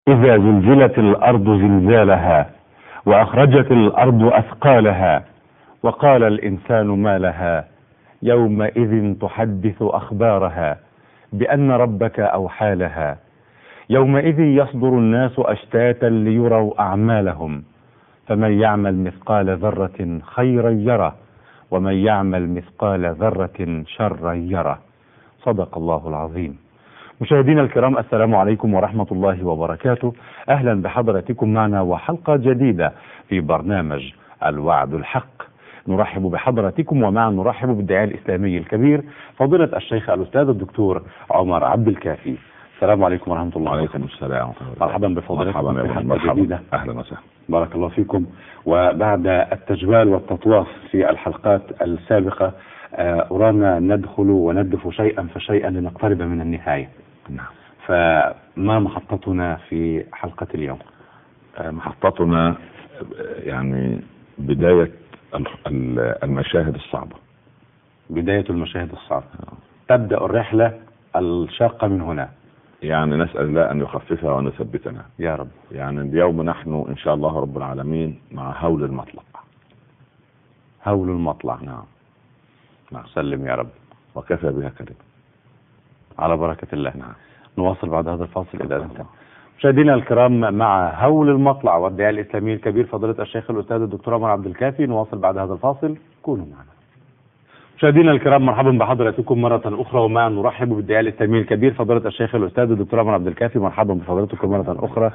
إذا زلزلت الأرض زلزالها وأخرجت الأرض أثقالها وقال الإنسان ما لها يومئذ تحدث أخبارها بأن ربك أوحى لها يومئذ يصدر الناس أشتاتا ليروا أعمالهم فمن يعمل مثقال ذرة خيرا يره ومن يعمل مثقال ذرة شرا يره. صدق الله العظيم. مشاهدينا الكرام، السلام عليكم ورحمة الله وبركاته. أهلا بحضراتكم معنا وحلقة جديدة في برنامج الوعد الحق. نرحب بحضراتكم ومعا نرحب بالداعية الإسلامي الكبير فضيلة الشيخ الأستاذ الدكتور عمر عبد الكافي. السلام عليكم ورحمة الله وبركاته. وعليكم السلام. مرحبا بفضيلتكم في حلقة جديدة. أهلا وسهلا. بارك الله فيكم. وبعد التجوال والتطواف في الحلقات السابقة أرانا ندخل وندف شيئا فشيئا لنقترب من النهاية. نعم. فما محطتنا في حلقة اليوم؟ محطتنا يعني بداية المشاهد الصعبة. بداية المشاهد الصعبة. تبدأ الرحلة الشاقة من هنا. يعني نسأل الله أن يخففها وأن يثبتنا يا رب. يعني اليوم نحن إن شاء الله رب العالمين مع هول المطلع. هول المطلع. نعم. سلم يا رب. وكفى بها كلمة. على بركة الله. نعم. نواصل بعد هذا الفاصل إذا أنت. مشاهدينا الكرام، مع هول المطلع والداعية الإسلامي الكبير فضيلة الشيخ الأستاذ الدكتور عمر عبد الكافي. نواصل بعد هذا الفاصل، كونوا معنا. مشاهدينا الكرام، مرحبا بحضراتكم مرة أخرى ومعا نرحب بالداعية الإسلامي الكبير فضيلة الشيخ الأستاذ الدكتور عمر عبد الكافي. مرحبا بفضيلتكم مرة أخرى.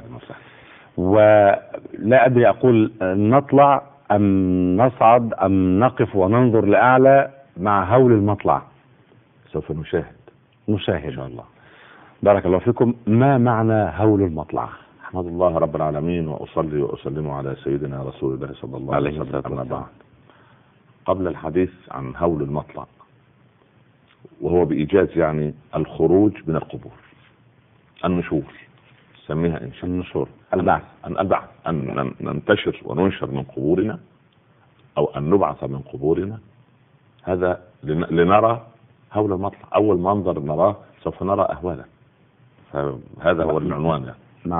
ولا أدري أقول نطلع أم نصعد أم نقف وننظر لأعلى مع هول المطلع. سوف نشاهد إن شاء الله. بارك الله فيكم. ما معنى هول المطلع؟ أحمد الله رب العالمين وأصلي وأسلم على سيدنا رسول الله صلى الله عليه وسلم. أما بعد، قبل الحديث عن هول المطلع، وهو بإيجاز يعني الخروج من القبور، النشور، سميها النشور، البعث، أن ننتشر وننشر من قبورنا أو أن نبعث من قبورنا. هذا لنرى هول المطلع. أول منظر نراه سوف نرى أهوالا. فهذا هو العنوان يعني. مع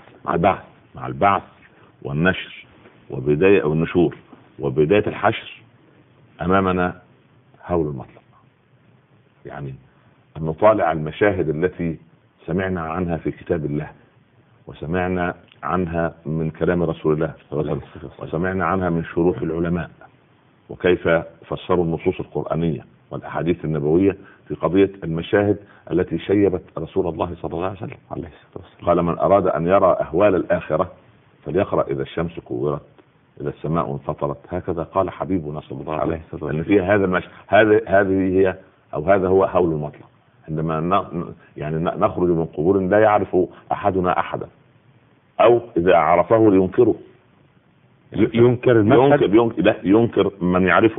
البعث والنشر وبداية أو النشور وبداية الحشر أمامنا هول المطلع. يعني أن نطالع المشاهد التي سمعنا عنها في كتاب الله، وسمعنا عنها من كلام رسول الله وسمعنا عنها من شروح العلماء، وكيف فسروا النصوص القرآنية والأحاديث النبوية في قضية المشاهد التي شيبت رسول الله صلى الله عليه وسلم. قال: من أراد أن يرى أهوال الآخرة فليقرأ إذا الشمس كورت، إذا السماء انفطرت. هكذا قال حبيبنا صلى الله عليه وسلم. أن فيها هذا هذه هي أو هذا هو هول المطلع. عندما يعني نخرج من قبور لا يعرف أحدنا أحدا، أو إذا عرفه لينكره. ينكر لا، ينكر من يعرفه.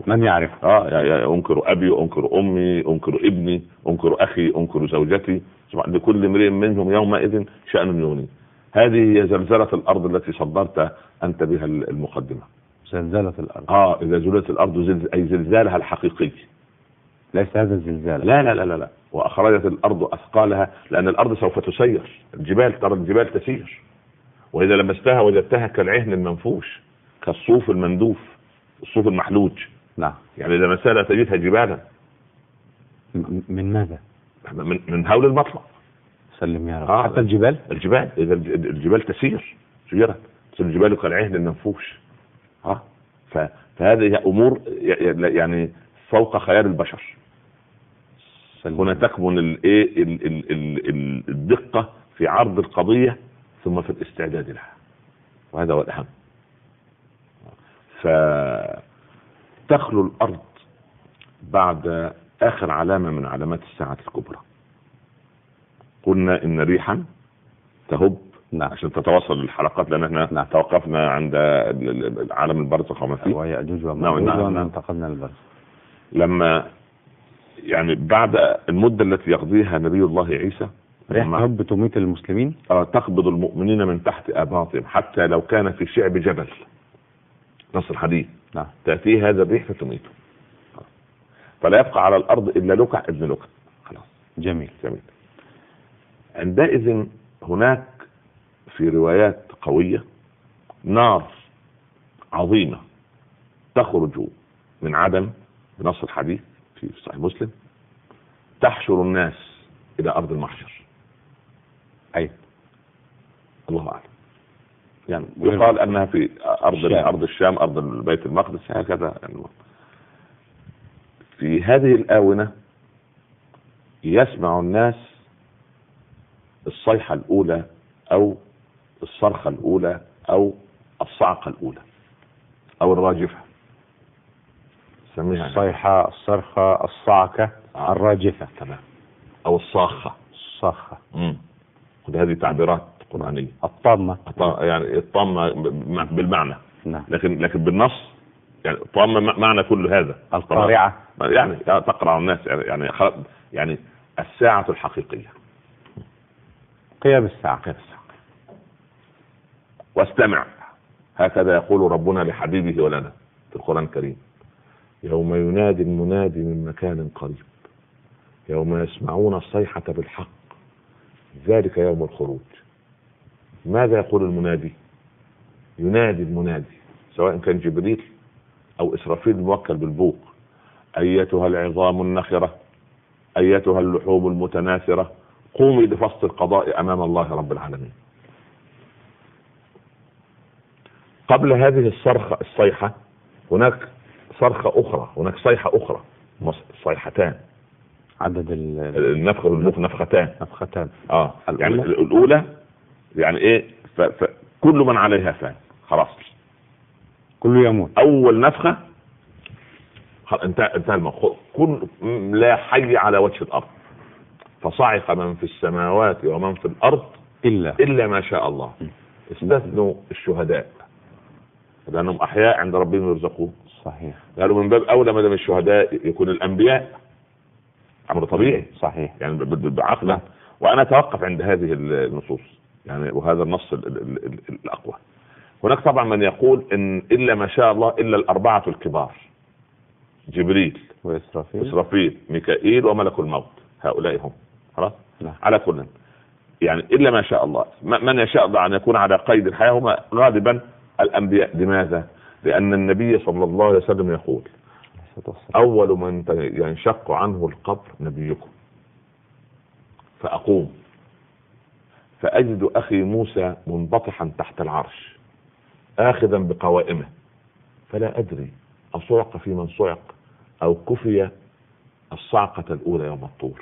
ينكر أبي، أنكر أمي، أنكر ابني، أنكر أخي، أنكر زوجتي. لكل امرئ منهم يومئذ شأن يغني. هذه هي زلزلة الأرض التي صدرت أنت بها المقدمة. زلزلة الأرض. إذا زلزلت الأرض أي زلزالها الحقيقي، ليس هذا الزلزال. لا. وأخرجت الأرض أثقالها، لأن الأرض سوف تسير. الجبال، ترى الجبال تسير، وإذا لمستها وجدتها كالعهن المنفوش، كالصوف المندوف، الصوف المحلوج. نعم. يعني إذا مسألة تجدها جبالا. من ماذا؟ من هول المطلع. سلم يا رب. حتى الجبال إذا الجبال تسير، سيرت الجبال كالعهن المنفوش. فهذه أمور يعني فوق خيال البشر. هنا تكمن الدقة في عرض القضية ثم في الاستعداد لها، وهذا هو الأهم. فتخلو الأرض بعد آخر علامة من علامات الساعة الكبرى. قلنا إن ريحا تهب. نعم. عشان تتواصل الحلقات، لأن احنا توقفنا عند عالم البرزخ وما فيه، وهي أجوج ومأجوج، وانتقلنا للبرزخ. لما يعني بعد المدة التي يقضيها نبي الله عيسى، ريح تهب تميت المسلمين. تقبض المؤمنين من تحت آباطهم حتى لو كان في شعب جبل. نص الحديث. نعم. تأتي هذا الريح فتميته، فلا يبقى على الأرض إلا لكع ابن لكع. خلاص. جميل. عندئذ هناك في روايات قوية نار عظيمة تخرج من عدم بنص الحديث في صحيح مسلم تحشر الناس إلى أرض المحشر. أي الله أعلم، يعني يقال أنها في أرض الشام، أرض بيت المقدس، هكذا يعني. في هذه الآونة يسمع الناس الصيحة الأولى أو الصرخة الأولى أو الصعقة الأولى أو الراجفة، سميها الصيحة، الصرخة، الصعقة، الراجفة، تمام، أو الصاخة. هذه تعبيرات قرآنية. الطامة، يعني الطامة بالمعنى، نعم. لكن بالنص يعني الطامة معنى كل هذا. القارعة يعني تقرع الناس، يعني الساعة الحقيقية، قيام الساعة. واستمع، هكذا يقول ربنا لحبيبه ولنا في القرآن الكريم: يوم ينادي المنادي من مكان قريب يوم يسمعون الصيحة بالحق ذلك يوم الخروج. ماذا يقول المنادي؟ ينادي المنادي سواء كان جبريل أو إسرافيل الموكل بالبوق: أيتها العظام النخرة، أيتها اللحوم المتناثرة، قومي لفصل القضاء أمام الله رب العالمين. قبل هذه الصيحة هناك صرخة أخرى، هناك صيحة أخرى، صيحتان، عدد النفخ والبوق نفختان. يعني الأولى يعني إيه؟ كل من عليها فان، خلاص كله يموت. أول نفخة انتهى الموضوع، كل لا حي على وجه الأرض، فصعق من في السماوات ومن في الأرض إلا ما شاء الله، استثنوا الشهداء لأنهم أحياء عند ربهم يرزقون. صحيح. قالوا من باب أولى ما دام الشهداء يكون الأنبياء، أمر طبيعي. صحيح. يعني بعقلا. وأنا أتوقف عند هذه النصوص يعني، وهذا النص الأقوى. هناك طبعا من يقول إن إلا ما شاء الله إلا الأربعة الكبار: جبريل وإسرافيل ميكائيل وملك الموت، هؤلاء هم. خلاص. على كل يعني إلا ما شاء الله، من يشاء الله أن يكون على قيد الحياة هم غالبا الأنبياء. لماذا؟ لأن النبي صلى الله عليه وسلم يقول: أول من ينشق عنه القبر نبيكم، فأقوم فأجد أخي موسى منبطحا تحت العرش آخذا بقوائمه، فلا أدري أصعق في من صعق أو كفي الصعقة الأولى يوم الطور.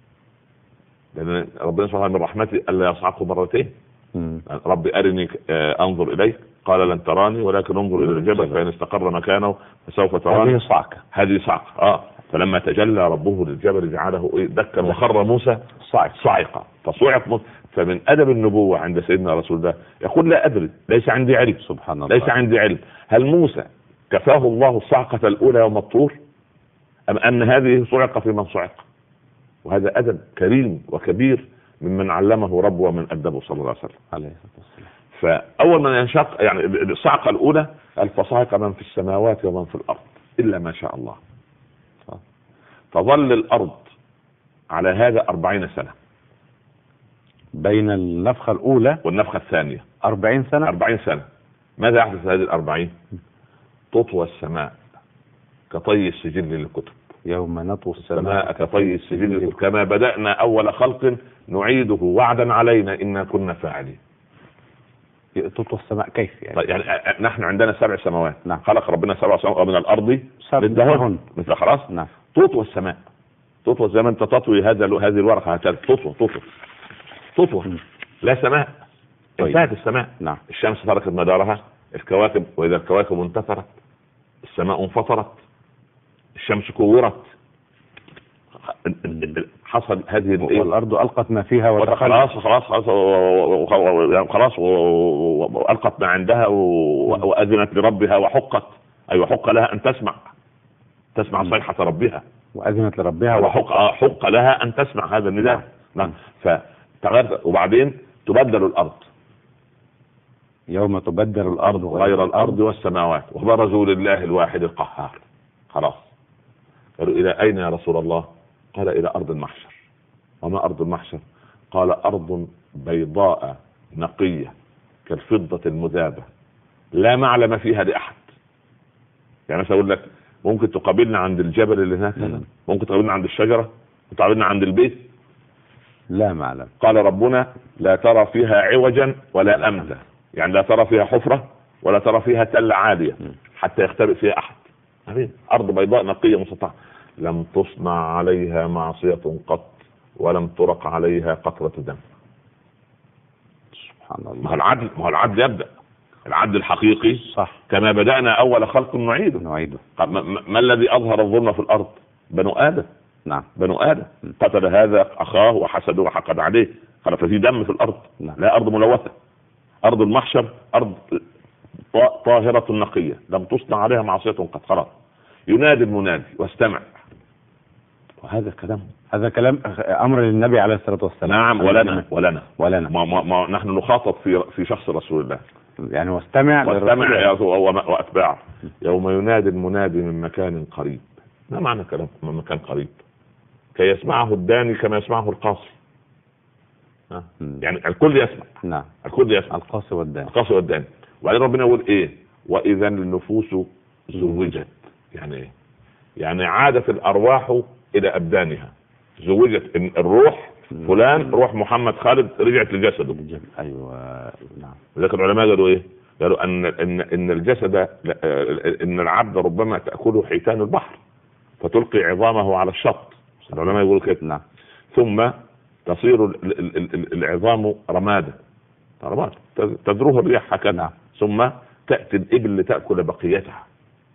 لأن ربنا سبحانه من رحمته ألا يصعقه مرتين. ربي أرني أنظر إليك، قال لن تراني ولكن انظر إلى الجبل فإن استقر مكانه فسوف تراني. هذه صعقة. فلما تجلى ربه للجبل جعله دكا وخر موسى صاعقا فصعق موسى. فمن أدب النبوة عند سيدنا رسول الله يقول: لا أدري، ليس عندي علم. سبحان الله، ليس عندي علم. هل موسى كفاه الله الصعقة الأولى يوم الطور أم أن هذه صعق في من صعق؟ وهذا أدب كريم وكبير ممن علمه ربه ومن أدبه صلى الله عليه وسلم عليه الصلاة والسلام. فأول من ينشق يعني الصعقة الأولى فصعق من في السماوات ومن في الأرض إلا ما شاء الله. تظل الأرض على هذا 40 سنة بين النفخة الأولى والنفخة الثانية. 40 سنة. 40 سنة. ماذا يحدث هذه 40؟ تطوى السماء كطي السجل للكتب. يوم نطوي السماء كطي السجل للكتب كما بدأنا أول خلق نعيده وعدا علينا إنا كنا فاعلين. تطوى السماء كيف يعني؟ يعني نحن عندنا 7 سماوات. نعم. خلق ربنا 7 سماوات ومن الأرض مثلهن مثل. خلاص. نعم. تطوى السماء، تطوى زي ما انت تطوي هذه الورقة هكذا، تطوى لا سماء. انتهت السماء. نعم. الشمس تركت مدارها، الكواكب وإذا الكواكب انتثرت، السماء انفطرت، الشمس كورت، حصل هذه والأرض ألقت ما فيها خلاص وألقت ما عندها وأذنت لربها وحقت. أي حق لها أن تسمع صيحة ربها، وأذنت لربها وحق لها أن تسمع هذا النداء. نعم. فتغير وبعدين تبدل الأرض يوم تبدل الأرض غير الأرض والسماوات وبرزوا لله الواحد القهار. خلاص. قالوا: إلى أين يا رسول الله؟ قال: إلى أرض المحشر. وما أرض المحشر؟ قال: أرض بيضاء نقية كالفضة المذابة لا معلم فيها لأحد. يعني مثلا أقول لك ممكن تقابلنا عند الجبل اللي هناك، ممكن تقابلنا عند الشجرة، ممكن تقابلنا عند البيت، لا معلم. قال ربنا لا ترى فيها عوجا ولا أمتا، يعني لا ترى فيها حفرة ولا ترى فيها تلة عالية حتى يختبئ فيها أحد. أرض بيضاء نقية مسطحة لم تصنع عليها معصية قط ولم ترق عليها قطرة دم. سبحان الله. ما هو العدل يبدأ، العدل الحقيقي صح. كما بدأنا أول خلق نعيده. ما الذي أظهر الظلم في الأرض؟ بنو آدم. نعم. بنو آدم قتل هذا أخاه وحسده وحقد عليه، ففي دم في الأرض. نعم. لا أرض ملوثة، أرض المحشر أرض طاهرة نقية لم تصنع عليها معصية قد. خلاص ينادي المنادي واستمع. وهذا كلام أمر للنبي عليه الصلاة والسلام. نعم. ولنا ما نحن نخاطب في شخص رسول الله. يعني واستمع وأتباعه يوم ينادي المنادي من مكان قريب. ما معنى كلام من مكان قريب؟ كي يسمعه الداني كما يسمعه القاصي. يعني الكل يسمع. نعم. الكل يسمع، القاصي والداني. وبعدين ربنا يقول ايه؟ واذا النفوس زوجت. يعني ايه؟ يعني عادت الارواح الى ابدانها. زوجت الروح فلان، روح محمد خالد رجعت لجسده. ايوه. نعم. لذلك العلماء قالوا ايه؟ قالوا ان الجسد، ان العبد ربما تاكله حيتان البحر فتلقي عظامه على الشط. العلماء يقولوا كده. نعم. ثم تصير العظام رمادا تذروه الريح هكذا. نعم. ثم تأتي الإبل لتأكل بقيتها،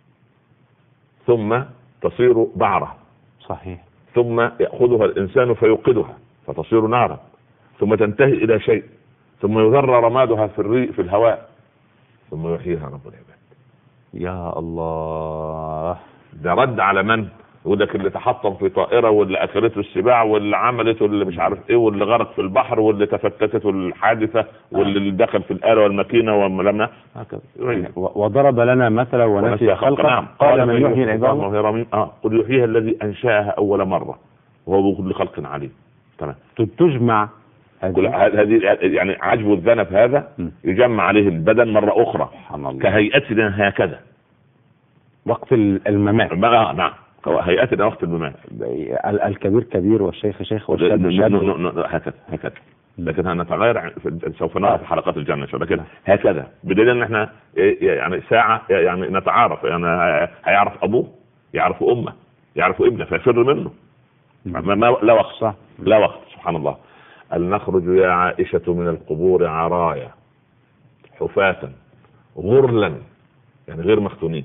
ثم تصير بعرة. صحيح. ثم يأخذها الإنسان فيوقدها فتصير نارا، ثم تنتهي إلى شيء، ثم يذر رمادها في الهواء، ثم يحييها رب العباد. يا الله. ده رد على من؟ يقول لك اللي تحطم في طائرة، واللي أكلته السباع، واللي عملته اللي مش عارف ايه، واللي غرق في البحر، واللي تفتتته الحادثة، واللي دخل في الآلة والماكينة والملمة هكذا. وضرب لنا مثلا ونسي خلقه. قال من يحيي العظام وهي رميم. قل يحييها الذي أنشأها أول مرة وهو بكل خلق عليم. تمام. تجمع هذه يعني عجب الذنب هذا يجمع عليه البدن مرة أخرى كهيئتنا هكذا وقت الممات. نعم. هيئتنا وقت الممات. الكبير كبير والشيخ شيخ والشاب شاب. هكذا. لكن هنتغير سوف نرى في حلقات الجنة. لكن هكذا بدليل ان احنا يعني ساعة يعني نتعارف. يعني هيعرف ابوه، يعرف امه، يعرف ابنه، فيفر منه. لا وقت. صح. لا وقت. سبحان الله. نخرج يا عائشة من القبور عرايا حفاة غرلا، يعني غير مختونين.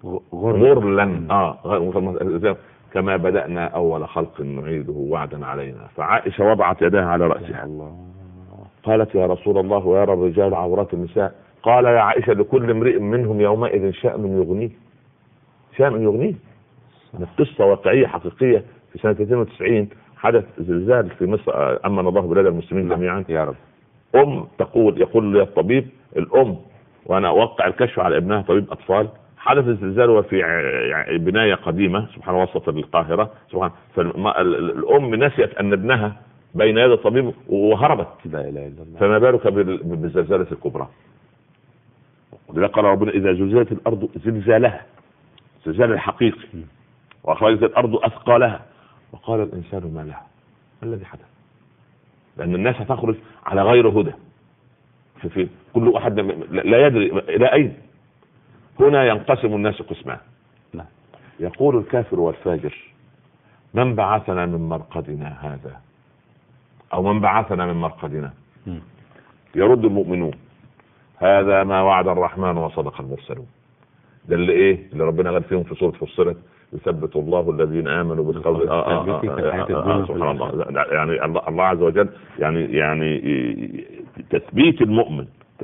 غرلا. كما بدأنا أول خلق نعيده وعدا علينا. فعائشة وضعت يدها على رأسها. الله. قالت يا رسول الله ويرى الرجال عورات النساء. قال يا عائشة لكل امرئ منهم يومئذ شأن يغنيه. قصة واقعية حقيقية. في سنة 92 حدث زلزال في مصر، أمن الله بلاد المسلمين جميعا يا رب. يقول لي الطبيب الأم، وأنا أوقع الكشف على ابنها طبيب أطفال، حدث الزلزال وفي بناية قديمة سبحان وسط القاهرة سبحان. فالأم نسيت أن ابنها بين يد الطبيب وهربت. لا إله إلا الله. فما بالك بالزلزالة الكبرى. ولذلك قال ربنا إذا زلزلت الأرض زلزالها، زلزال الحقيقي، وأخرجت الأرض أثقالها، وقال الإنسان ما لها. ما الذي حدث؟ لأن الناس هتخرج على غير هدى. في كل أحد لا يدري إلى أين. هنا ينقسم الناس قسمان. يقول الكافر والفاجر من بعثنا من مرقدنا هذا، أو من بعثنا من مرقدنا؟ يرد المؤمنون هذا ما وعد الرحمن وصدق المرسلون. ده اللي ربنا قال فيهم في سورة فصلت يثبت الله الذين آمنوا بالقول. سبحان الله. يعني الله عز وجل يعني تثبيت المؤمن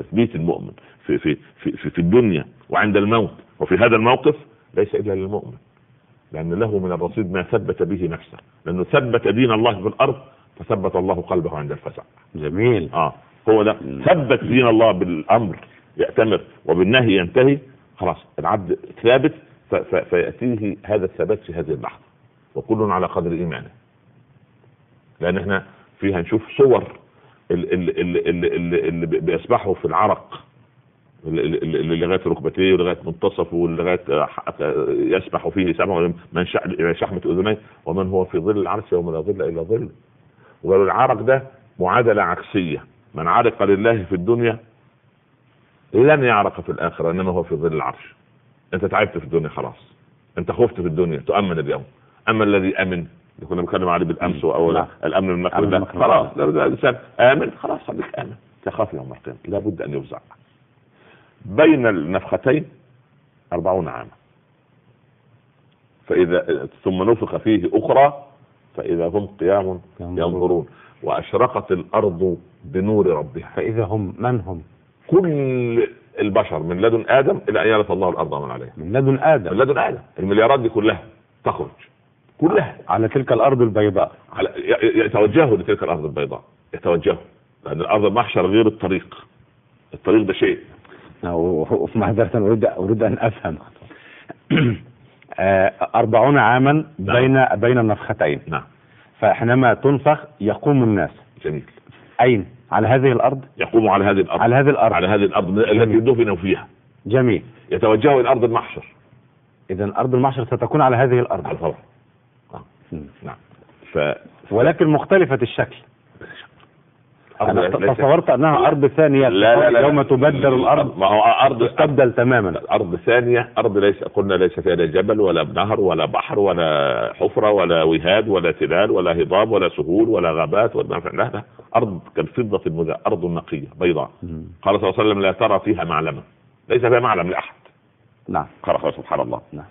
في الدنيا وعند الموت وفي هذا الموقف ليس إلا للمؤمن، لأن له من الرصيد ما ثبت به نفسه، لأنه ثبت دين الله في الأرض فثبت الله قلبه عند الفزع. جميل. هو ده ثبت دين الله بالأمر يأتمر وبالنهي ينتهي. خلاص العبد ثابت فيأتيه هذا الثبات في هذه اللحظة، وكل على قدر إيمانه. لأن احنا فيها نشوف صور اللي بيسبحوا في العرق اللي لغايه ركبتيه ولغايه منتصفه ولغايه يسبح فيه سبع من شحمه اذنيه، ومن هو في ظل العرش يوم لا ظل الا ظل. وقالوا العرق ده معادله عكسيه، من عرق لله في الدنيا لن يعرق في الاخره، انما هو في ظل العرش. انت تعبت في الدنيا خلاص، انت خفت في الدنيا تؤمن اليوم. اما الذي امن اللي كنا بنتكلم عليه بالامس او الامن من مكر الله، خلاص الانسان امن خلاص خليك امن. تخاف يوم القيامه لابد ان يفزع. بين النفختين 40 عاما، فإذا ثم نفخ فيه أخرى فإذا هم قيام ينظرون وأشرقت الأرض بنور ربها. فإذا هم من هم؟ كل البشر من لدن آدم إلى أن يرث الله الأرض ومن عليها. من لدن آدم، من لدن آدم المليارات دي كلها تخرج كلها على تلك الأرض البيضاء، يتوجهوا لتلك الأرض البيضاء، يتوجهوا، لأن الأرض المحشر غير الطريق. الطريق ده شيء. وفي معذرة أريد أن أفهم 40 عاما بين النفختين. نعم. فحينما تنفخ يقوم الناس. جميل. أين؟ على هذه الأرض؟ يقوم على هذه الأرض. على هذه الأرض. على هذه الأرض التي دفنوا فيها. جميل. يتوجهوا إلى أرض المحشر. إذا أرض المحشر ستكون على هذه الأرض. طبعا. نعم. ولكن مختلفة الشكل. أنا تصورت أنها أرض ثانية. لا يوم تبدل الأرض، ما هو أرض تبدل تماما. أرض ثانية، أرض ليس قلنا ليس فيها لا جبل ولا نهر ولا بحر ولا حفرة ولا وهاد ولا تلال ولا هضاب ولا سهول ولا غابات ولا لا، أرض كالفضة المذهبة، أرض نقية بيضاء. قال صلى الله عليه وسلم لا ترى فيها معلما، ليس فيها معلم لأحد. نعم. قال سبحان الله. نعم.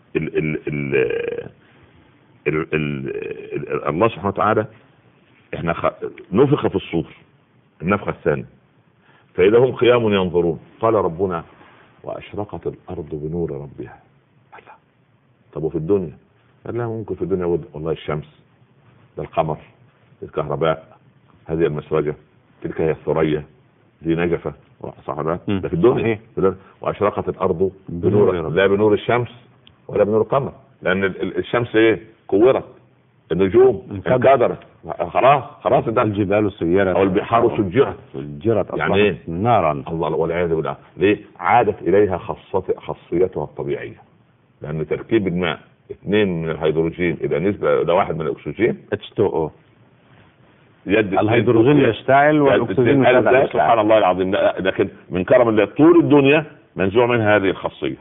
الله سبحانه وتعالى احنا نفخ في الصور النفخة الثانية فإذا هم قيام ينظرون. قال ربنا وأشرقت الأرض بنور ربها. الله. طب وفي الدنيا؟ قال لا ممكن في الدنيا والله الشمس، ده القمر، الكهرباء، هذه المسوجة، تلك هي الثريا، دي نجفة، صح ولا لا؟ ده في الدنيا. وأشرقت الأرض بنور، لا بنور الشمس ولا بنور القمر، لأن الشمس ايه؟ كورت، النجوم انكدرت، خلاص ده الجبال سيرت او البحار سجرت يعني ايه؟ نارا. الله والعياذ بالله. ليه؟ عادت اليها خاصيتها الطبيعيه، لان تركيب الماء 2 من الهيدروجين اذا نسبه الى 1 من الاكسجين H2O، الهيدروجين يشتعل والاكسجين يشتعل. سبحان الله العظيم. لكن من كرم الله طول الدنيا منزوع من هذه الخاصيه.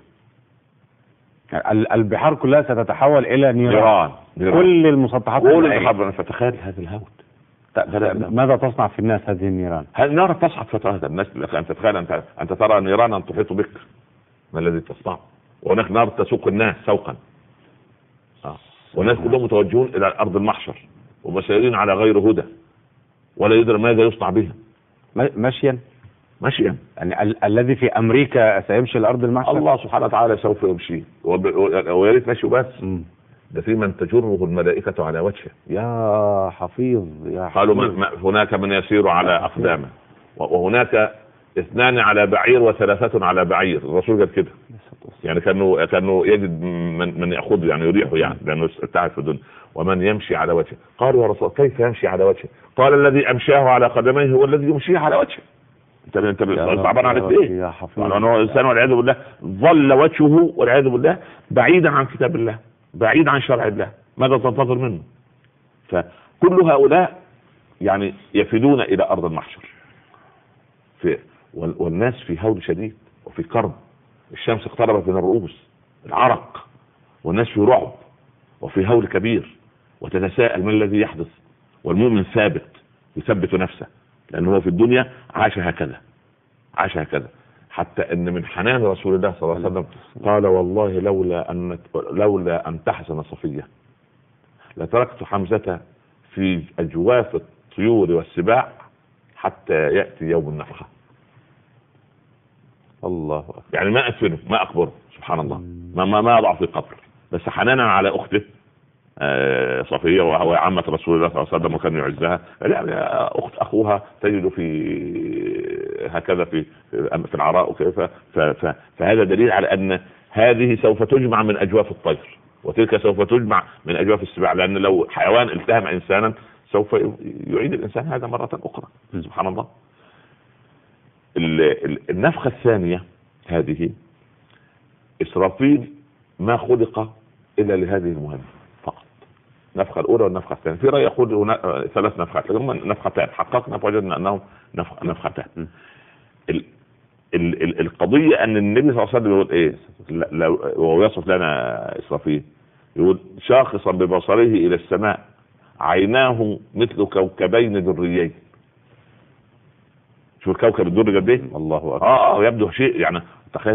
البحار كلها ستتحول الى نيران. كل المسطحات فتخيل هذا الهول. ماذا تصنع في الناس هذه النيران؟ هذه النار تصعد فترة الناس. انت تتخيل انت ترى نيرانا تحيط بك، ما الذي تصنع؟ وهناك نار تسوق الناس سوقا. والناس كلهم متوجهون الى ارض المحشر ومسيرين على غير هدى ولا يدري ماذا يصنع بها. مشيا يعني الذي في امريكا سيمشي الارض المحشر. الله سبحانه وتعالى سوف يمشي، ويا ريت مشي بس. ده في من تجره الملائكة على وجهه. يا حفيظ يا حفيظ. قالوا هناك من يسير على أقدامه، وهناك 2 على بعير و3 على بعير. الرسول قال كده، يعني كانوا يجد من يأخذ يعني يريحه، يعني لأنه تعب في الدنيا. ومن يمشي على وجهه. قالوا يا رسول كيف يمشي على وجهه؟ قال الذي أمشاه على قدميه هو الذي يمشيه على وجهه. انت طبعا عارف ايه يا حفيظ. انه الانسان والعياذ بالله ظل وجهه والعياذ بالله بعيدا عن كتاب الله، بعيد عن شرع الله. ماذا تنتظر منه؟ فكل هؤلاء يعني يفدون الى ارض المحشر والناس في هول شديد وفي كرب. الشمس اقتربت من الرؤوس، العرق، والناس في رعب وفي هول كبير، وتتساءل ما الذي يحدث. والمؤمن ثابت يثبت نفسه، لأنه هو في الدنيا عاش هكذا حتى ان من حنان رسول الله صلى الله عليه وسلم قال والله لولا ان تحزن صفية لتركت حمزة في اجواف الطيور والسباع حتى يأتي يوم النفخة. الله أكبر. يعني ما ادفنه، ما اقبره، سبحان الله، ما اضع في قبر، بس حنانا على اخته صفية وهو عمة رسول الله صلى الله عليه وسلم وكان يعزها. اخت اخوها تجد في هكذا في العراء وكيف. فهذا دليل على ان هذه سوف تجمع من اجواف الطير، وتلك سوف تجمع من اجواف السباع، لان لو حيوان التهم انسانا سوف يعيد الإنسان هذا مرة أخرى. سبحان الله. النفخة الثانية هذه، إسرافيل ما خلق إلا لهذه المهمة فقط. النفخة الأولى والنفخة الثانية، في رأي يقول 3 نفخات، لكن نفختان، حققنا فوجدنا أنهم نفختان. القضية أن النبي صلى الله عليه وسلم يقول إيه وهو يصف لنا إسرافيل، يقول شاخصا ببصره إلى السماء عيناه مثل كوكبين دريين. شو الكوكب الدري قد ايه؟ الله اكبر. يبدو شيء يعني، تخيل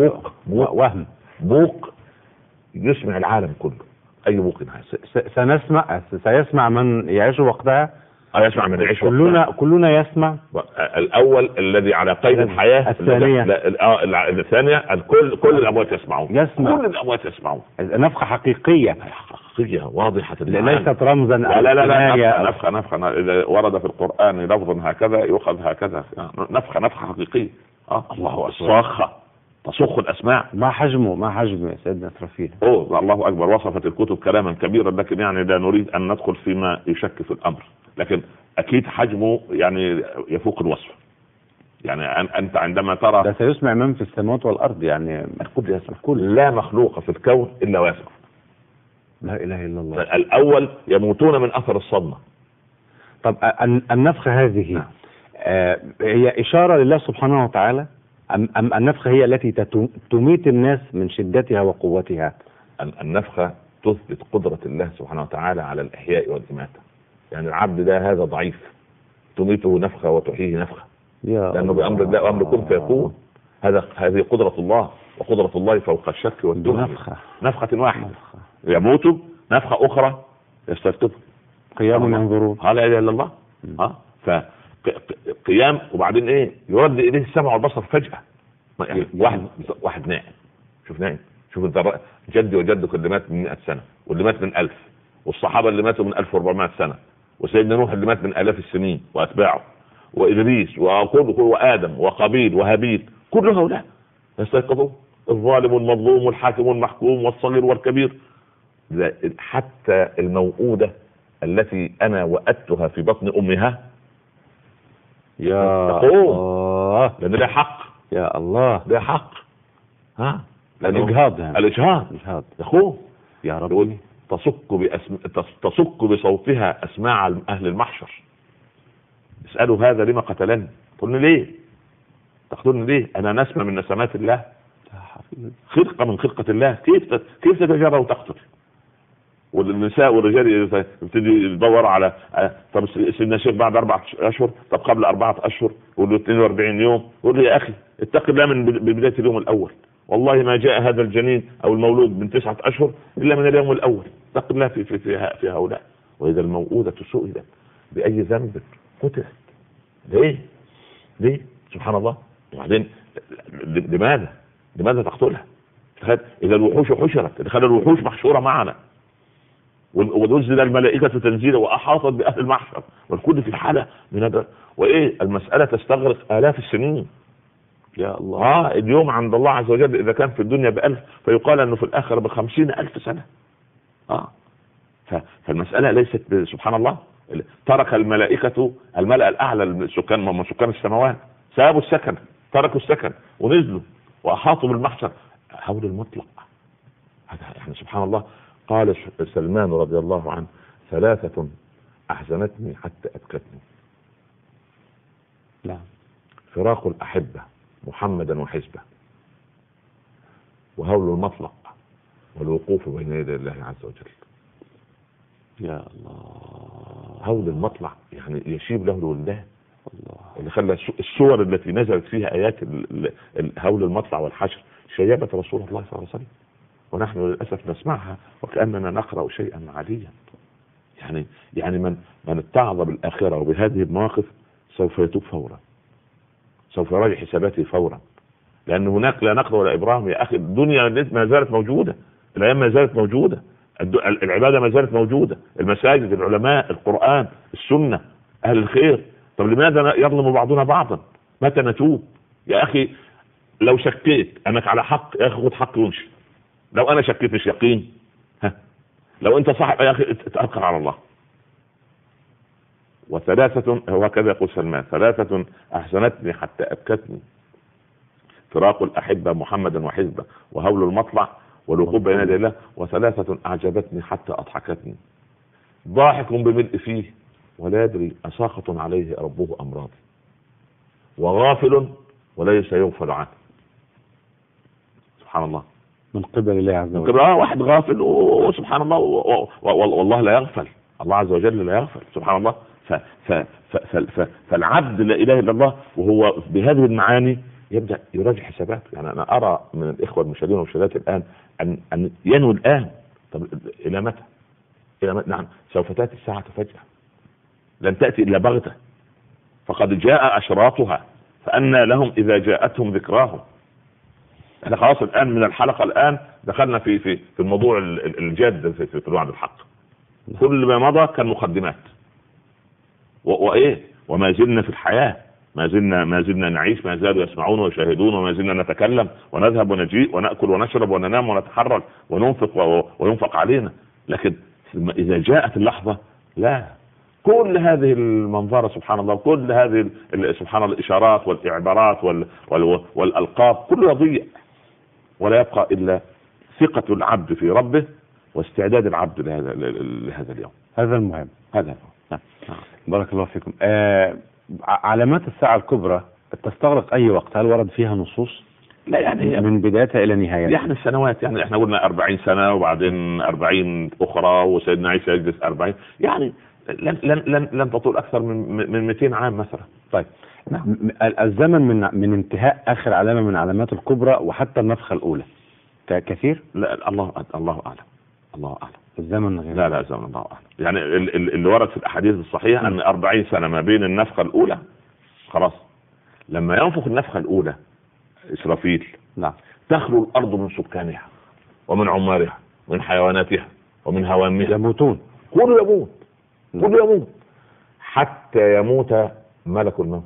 بوق يسمع العالم كله، اي بوق سيسمع من يعيش وقتها. يسمع من يعيش وقتها، كلنا يسمع. الاول الذي على قيد الحياة، الثانية كل الاموات يسمعون، كل الاموات يسمعون. نفخة حقيقية واضحة، ليست رمزا. لا نفخة إذا ورد في القرآن لفظ هكذا يؤخذ هكذا. نفخة حقيقية. الله أكبر. صاخة تصخ الأسماع. ما حجمه سيدنا إسرافيل؟ الله أكبر. وصفت الكتب كلاما كبيرا، لكن يعني لا نريد أن ندخل فيما يشك في الأمر، لكن أكيد حجمه يعني يفوق الوصف. يعني أنت عندما ترى ده سيسمع من في السماوات والأرض، يعني الكل يسمع. لا مخلوق في الكون إلا ويسمع. لا إله إلا الله. الأول يموتون من أثر الصدمة. طب النفخة هذه هي إشارة لله سبحانه وتعالى، أم النفخة هي التي تميت الناس من شدتها وقوتها؟ النفخة تثبت قدرة الله سبحانه وتعالى على الإحياء والإماتة. يعني العبد ده هذا ضعيف، تميته نفخة وتحييه نفخة، لأنه بأمر الله وأمر كن فيكون. هذه قدرة الله، وقدرة الله فوق الشك والدهن. نفخة واحدة يموت، نفخة أخرى يستيقظ، قيام ينظرون. لا إله إلا الله. فقيام، وبعدين إيه؟ يرد إليه السمع والبصر فجأة. يعني واحد نائم، شوف جدي وجدك اللي مات من 100 سنة، واللي مات من 1000، والصحابة اللي ماتوا من 1400 سنة، وسيدنا نوح اللي مات من 1000 السنين وأتباعه، وإدريس وآدم وقابيل وهابيل، كل هؤلاء يستيقظون. الظالم والمظلوم والحاكم والمحكوم والصغير والكبير. حتى الموؤودة التي أنا وأدتها في بطن أمها تقوم، لأن ده حق. يا الله، ده حق. الإجهاض يقوم يا رب. تصك بصوتها أسماع أهل المحشر. اسألوا هذا لما قتلني، قلنا ليه تقتلني ليه؟ أنا نسمة من نسمات الله، خلقة من خلقة الله. كيف تتجرأ وتقتل؟ والنساء والرجال يبتدي يدور على طب سيدنا الشيخ بعد 4 أشهر، طب قبل 4 أشهر، يقول له 42 يوم. يقول له يا أخي اتق الله من بداية اليوم الأول. والله ما جاء هذا الجنين أو المولود من 9 أشهر إلا من اليوم الأول. اتق الله في هؤلاء. وإذا الموؤودة سئلت بأي ذنب قتلت. ليه؟ سبحان الله. وبعدين لماذا تقتلها؟ إذا الوحوش حشرت، تخيل الوحوش محشورة معنا، ونزل الملائكة تنزيلا وأحاطت بأهل المحشر، والكل في حالة من هذا. وإيه المسألة تستغرق آلاف السنين. يا الله. اليوم عند الله عز وجل إذا كان في الدنيا ب1000، فيقال أنه في الآخرة ب50,000 سنة. فالمسألة ليست سبحان الله. ترك الملائكة الملأ الأعلى، سكان السماوات، سابوا السكن، تركوا السكن ونزلوا وأحاطوا بالمحشر. حول المطلق هذا يعني سبحان الله. قال سلمان رضي الله عنه: 3 أحزنتني حتى أبكتني. لا. فراق الأحبة محمدا وحزبه، وهول المطلق، والوقوف بين يدي الله عز وجل. يا الله. هول المطلع يعني يشيب له الولدان. الله. اللي خلى السور التي نزلت فيها آيات هول المطلع والحشر شيبت رسول الله صلى الله عليه وسلم، ونحن للأسف نسمعها وكأننا نقرأ شيئا عاديا. يعني من اتعظ بالآخرة وبهذه المواقف سوف يتوب فورا، سوف يراجع حساباته فورا، لأن هناك لا نقر ولا إبراهيم يا أخي. الدنيا ما زالت موجودة، الأيام ما زالت موجودة، العبادة ما زالت موجودة، المساجد، العلماء، القرآن، السنة، أهل الخير. طب لماذا يظلم بعضنا بعضا؟ متى نتوب يا أخي؟ لو شكيت أنك على حق يا أخي خد حق وامشي. لو أنا شكيت مش يقين، لو أنت صاحب يا أخي اتأكل على الله. وثلاثة، هو كذا يقول سلمان: ثلاثة أحزنتني حتى أبكتني، فراق الأحبة محمدا وحزبه، وهول المطلع، والوقوف بين يدي الله. وثلاثة أعجبتني حتى أضحكتني، ضاحك بملء فيه ولا يدري أساخط عليه ربه أم راضي، وغافل وليس يغفل عنه. سبحان الله، من قبل الله عز وجل. واحد غافل وسبحان الله، والله لا يغفل، الله عز وجل لا يغفل سبحان الله. فالعبد لا إله إلا الله وهو بهذه المعاني يبدأ يراجع حساباته. يعني أنا أرى من الإخوة المشاهدين والمشاهدات الآن أن ينوي الآن. طب إلى متى؟ إلى متى؟ نعم، سوف تأتي الساعة فجأة، لن تأتي إلا بغتة، فقد جاء أشراطها فأنى لهم إذا جاءتهم ذكراهم. احنا خلاص الآن من الحلقة الآن دخلنا في الموضوع الجاد في الوعد الحق. كل ما مضى كان مقدمات وإيه، وما زلنا في الحياة، ما زلنا نعيش، ما زالوا يسمعون ويشاهدون، وما زلنا نتكلم ونذهب ونجيء ونأكل ونشرب وننام ونتحرك وننفق وينفق علينا. لكن إذا جاءت اللحظة لا، كل هذه المنظرة سبحان الله، كل هذه سبحان الله الإشارات والإعبارات والألقاب كله يضيع، ولا يبقى إلا ثقة العبد في ربه واستعداد العبد لهذا اليوم. هذا المهم. هذا بارك الله فيكم. علامات الساعة الكبرى تستغرق أي وقت؟ هل ورد فيها نصوص؟ لا، يعني من بدايتها إلى نهايتها. يعني السنوات، يعني احنا قلنا 40 سنة وبعدين 40 أخرى، وسيدنا عيسى يجلس 40، يعني لن تطول أكثر من 200 عام مثلا. طيب، الزمن من انتهاء آخر علامة من علامات الكبرى وحتى النفخة الأولى كثير؟ لا، الله أعلم. الله أعلم. الزمن غير. لا زمن الله أعلم. يعني اللي ورد في الأحاديث الصحيحة أن 40 سنة ما بين النفخة الأولى. خلاص لما ينفخ النفخة الأولى إسرافيل، نعم، تخلو الأرض من سكانها ومن عمارها ومن حيواناتها ومن هوامها، يموتون، كله يموت حتى يموت ملك الموت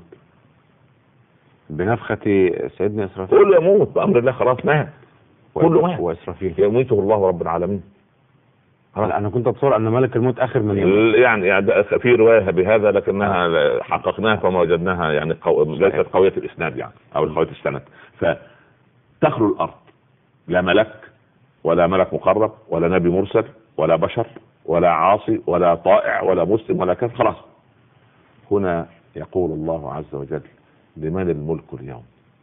بنفخة سيدنا إسرافيل. كله يموت بأمر الله، خلاص مات، كله مات، وإسرافيل يميته الله رب العالمين. أنا كنت أتصور أن ملك الموت آخر من يموت. يعني في رواية بهذا لكنها حققناها فما وجدناها يعني ليست قوية الإسناد يعني أو قوية السند. فتخلو الأرض، لا ملك ولا ملك مقرب ولا نبي مرسل ولا بشر ولا عاصي ولا طائع ولا مسلم ولا كافر، خلاص. هنا يقول الله عز وجل: لمن الملك اليوم؟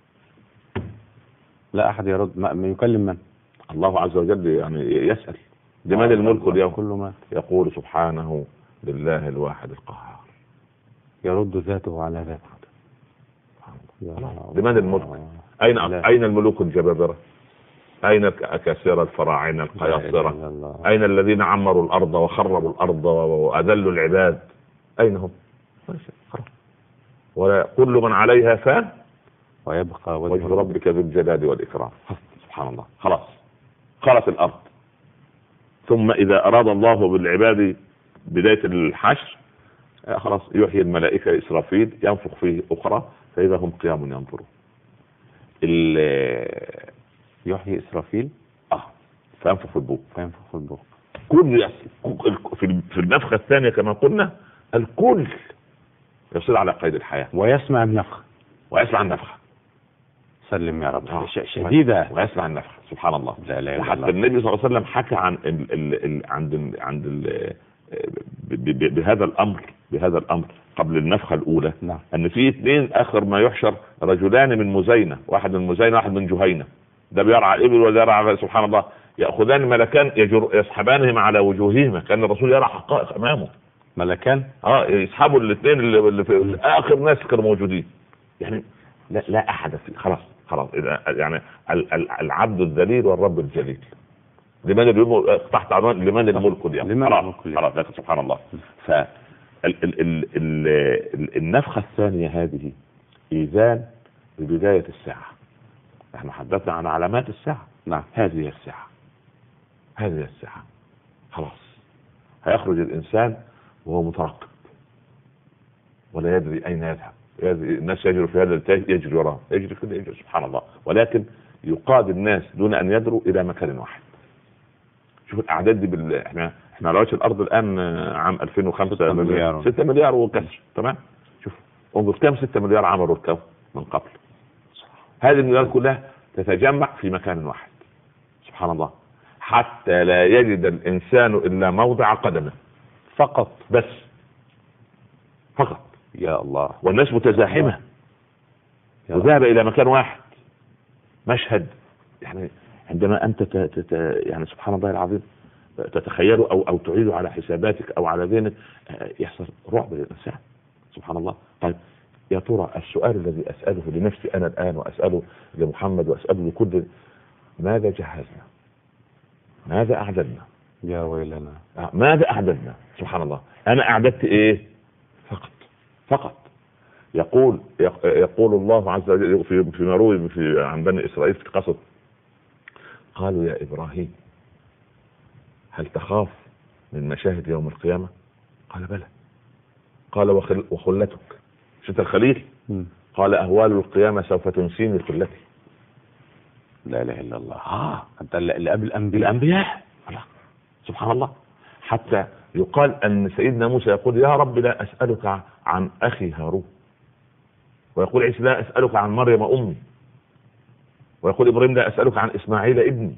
لا أحد يرد، ما يكلم من؟ الله عز وجل يعني يسأل: لمن الملك اليوم؟ كله مات. يقول سبحانه: لله الواحد القهار. يرد ذاته على ذاته. لمن الملك؟ أين الملوك الجبابرة؟ أين الأكاسرة الفراعنة القياصرة؟ أين الذين عمروا الأرض وخربوا الأرض وأذلوا العباد؟ أين هم؟ ولا كل من عليها فان ويبقى وجه ربك ذو الجلال والإكرام. سبحان الله. خلص الأرض. ثم إذا أراد الله بالعباد بداية الحشر خلاص يحيي الملائكة إسرافيل، ينفخ فيه أخرى فإذا هم قيام ينظرون. يحيي إسرافيل فينفخ في البوق. كل في النفخة الثانية كما قلنا الكل يصير على قيد الحياة ويسمع النفخ. سلم يا رب. شديدة. ويسمع النفخ. سبحان الله. لا حتى النبي صلى الله عليه وسلم حكى عن بهذا الأمر قبل النفخة الأولى. نعم. أن في 2 آخر ما يحشر رجلان من مزينة، واحد من مزينة واحد من جهينة، ده بيرعى الإبل وده يرعى سبحان الله، يأخذان ملكان يسحبانهم على وجوههما، كان الرسول يرى حقائق أمامه. ملكان يسحبوا الاثنين اللي في آخر ناس كانوا موجودين. يعني لا أحد فيه. خلاص يعني العبد الذليل والرب الجليل. لمن اليوم تحت عنوان لمن الملك اليوم. خلاص سبحان الله. النفخة الثانية هذه إذان ببداية الساعة. احنا حدثنا عن علامات الساعة. نعم. هذه الساعة خلاص هيخرج الإنسان وهو مترقب ولا يدري أين يذهب. الناس يجري في هذا التاج، يجري وراه، يجري كده، يجري سبحان الله، ولكن يقاد الناس دون أن يدروا إلى مكان واحد. شوف الأعداد دي احنا احنا على وجه الارض الان عام 2005 6 مليار وكسر. تمام. شوف انظر كم 6 مليار عملوا الكون من قبل. هذه المليارات كلها تتجمع في مكان واحد. سبحان الله. حتى لا يجد الانسان الا موضع قدمه فقط. بس فقط. يا الله. والناس متزاحمة وذهب الى مكان واحد. مشهد يعني عندما انت يعني سبحان الله العظيم تتخيله او تعيده على حساباتك او على ذهنك يحصل رعب للانسان. سبحان الله. طيب يا ترى السؤال الذي اساله لنفسي انا الان واساله لمحمد واساله لكل، ماذا جهزنا؟ ماذا اعددنا؟ يا ويلنا. ماذا اعددنا؟ سبحان الله. انا اعددت ايه؟ فقط. يقول الله عز وجل في مروي عن بني اسرائيل في قصص، قالوا يا ابراهيم هل تخاف من مشاهد يوم القيامة؟ قال بلى. قال وخلتك؟ شفت الخليل؟ قال اهوال القيامة سوف تنسيني خلتي. لا اله الا الله. انت اللي قبل الانبياء. سبحان الله. حتى يقال ان سيدنا موسى يقول يا رب لا اسالك عن اخي هارون، ويقول عيسى لا اسالك عن مريم امي، ويقول ابراهيم لا اسالك عن اسماعيل ابني.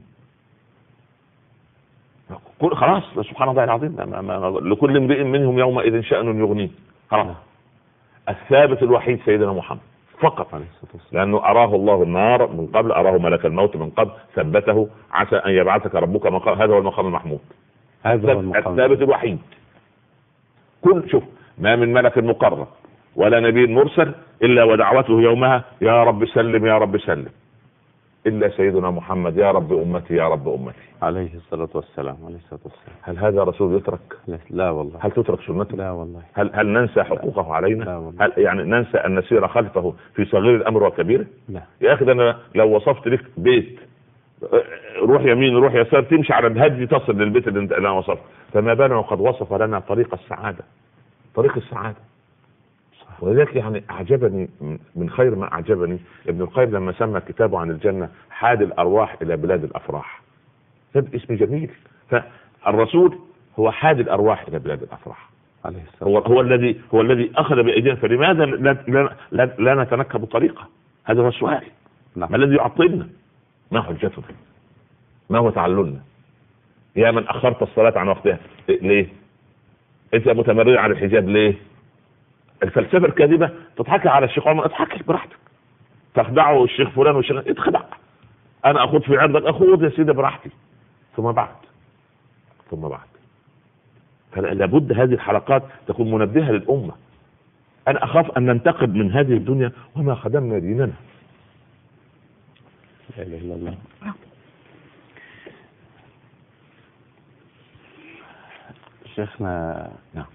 خلاص سبحان الله العظيم. لكل امرئ منهم يومئذ شأن يغنيه. خلاص. الثابت الوحيد سيدنا محمد فقط، لانه اراه الله النار من قبل، اراه ملك الموت من قبل، ثبته عسى ان يبعثك ربك مقام. هذا هو المقام المحمود. هذا هو الثابت الوحيد. كل شوف ما من ملك مقرب ولا نبي مرسل الا ودعوته يومها يا رب سلم يا رب سلم، الا سيدنا محمد يا رب امتي يا رب امتي عليه الصلاه والسلام. هل هذا رسول يترك؟ لا والله. هل تترك سنته؟ لا والله. هل ننسى حقوقه علينا؟ لا والله. هل يعني ننسى ان نسير خلفه في صغير الامر وكبيره؟ لا يا اخي. انا لو وصفت لك بيت روح يمين روح يسار تمشي على الهدي تصل للبيت اللي انا وصفته، فما بالنا وقد وصف لنا طريق السعاده. طريق السعاده. ولذلك يعني اعجبني من خير ما اعجبني ابن القيم لما سمى كتابه عن الجنه حاد الارواح الى بلاد الافراح. هذا اسم جميل. فالرسول هو حاد الارواح الى بلاد الافراح عليه الصلاه. هو الذي اخذ بايدينا. فلماذا لا نتنكب طريقه؟ هذا هو السؤال. نعم. ما الذي يعطلنا؟ ما حجتنا؟ ما هو تعللنا؟ يا من اخرت الصلاه عن وقتها ليه؟ انت متمرد على الحجاب ليه؟ الفلسفه الكاذبه تضحك على الشيخ عمر، اضحك براحتك. تخدعه الشيخ فلان والشيخ اتخدع. انا اخوض في عرضك، اخوض يا سيدي براحتي. ثم بعد فلا بد هذه الحلقات تكون منبهه للامه. انا اخاف ان ننتقد من هذه الدنيا وما خدمنا ديننا. لا اله الا الله. شيخنا نعم.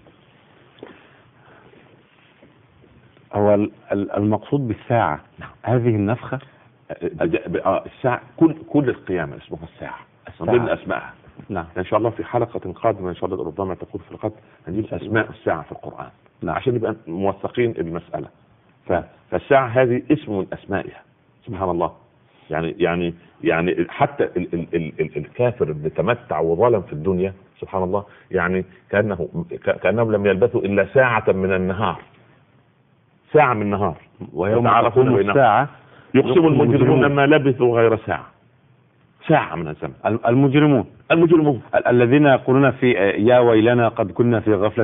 هو المقصود بالساعة هذه النفخة. الساعة كل القيامة اسمها الساعة من ضمن أسمائها. نعم. إن شاء الله في حلقة قادمة إن شاء الله ربما تكون في الغد هنجيب أسماء الساعة في القرآن. نعم. عشان نبقى موثقين المسألة. فالساعة هذه اسم من أسمائها. سبحان الله. يعني حتى الكافر اللي تمتع وظلم في الدنيا سبحان الله يعني كأنهم لم يلبثوا إلا ساعة من النهار. ساعة من النهار. ويوم تقوم الساعة يقسم المجرمون ما لبثوا غير ساعة من الزمن. المجرمون الذين يقولون في يا ويلنا قد كنا في غفلة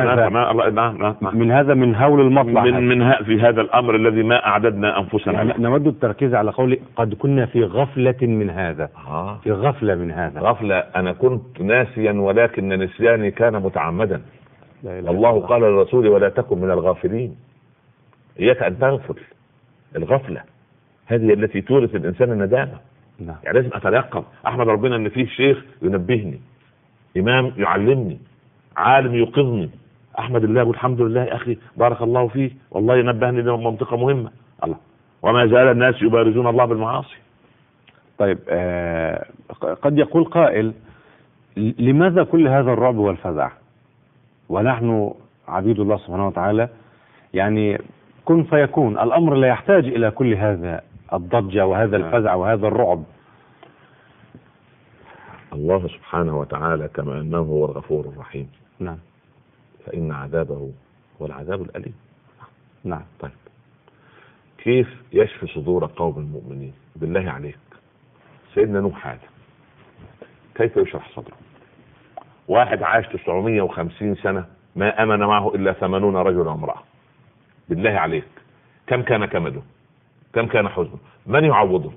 من هذا من هول المطلع في هذا الأمر الذي ما أعددنا أنفسنا. يعني نود التركيز على قول قد كنا في غفلة من هذا. في غفلة من هذا. غفلة. أنا كنت ناسيا ولكن نسياني كان متعمدا. الله قال للرسول ولا تكن من الغافلين. إياك أن تغفل. الغفلة هذه التي تورث الإنسان الندامة. نعم. يعني لازم أتيقظ. أحمد ربنا أن فيه شيخ ينبهني، إمام يعلمني، عالم يوقظني. أحمد الله والحمد لله يا أخي بارك الله فيه والله ينبهني لمنطقة مهمة. الله وما زال الناس يبارزون الله بالمعاصي. طيب قد يقول قائل لماذا كل هذا الرعب والفزع ونحن عبيد الله سبحانه وتعالى؟ يعني كن فيكون الأمر لا يحتاج إلى كل هذا الضجة وهذا الفزع وهذا الرعب. الله سبحانه وتعالى كما أنه هو الغفور الرحيم، نعم، فإن عذابه هو العذاب الأليم. نعم. طيب كيف يشفي صدور قوم المؤمنين؟ بالله عليك، سيدنا نوح هذا كيف يشرح صدره؟ واحد عاش 950 سنة ما أمن معه إلا 80 رجلا وامرأة. بالله عليك كم كان كمده؟ كم كان حزنه؟ من يعوضه؟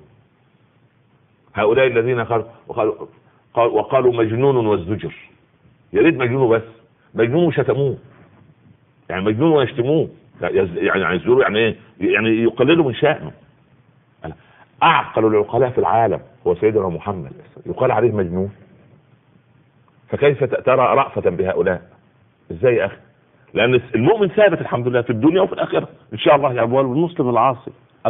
هؤلاء الذين وقالوا مجنون وازدجر. يا ريت مجنون، بس مجنون وشتموه، يعني مجنون ويشتموه، يعني يزوروا، يعني ايه؟ يعني يقللوا من شأنه. اعقل العقلاء في العالم هو سيدنا محمد يقال عليه مجنون، فكيف ترى رأفة بهؤلاء؟ ازاي يا اخي؟ لان المؤمن ثابت الحمد لله في الدنيا وفي الاخره ان شاء الله. يعني والمسلم العاصي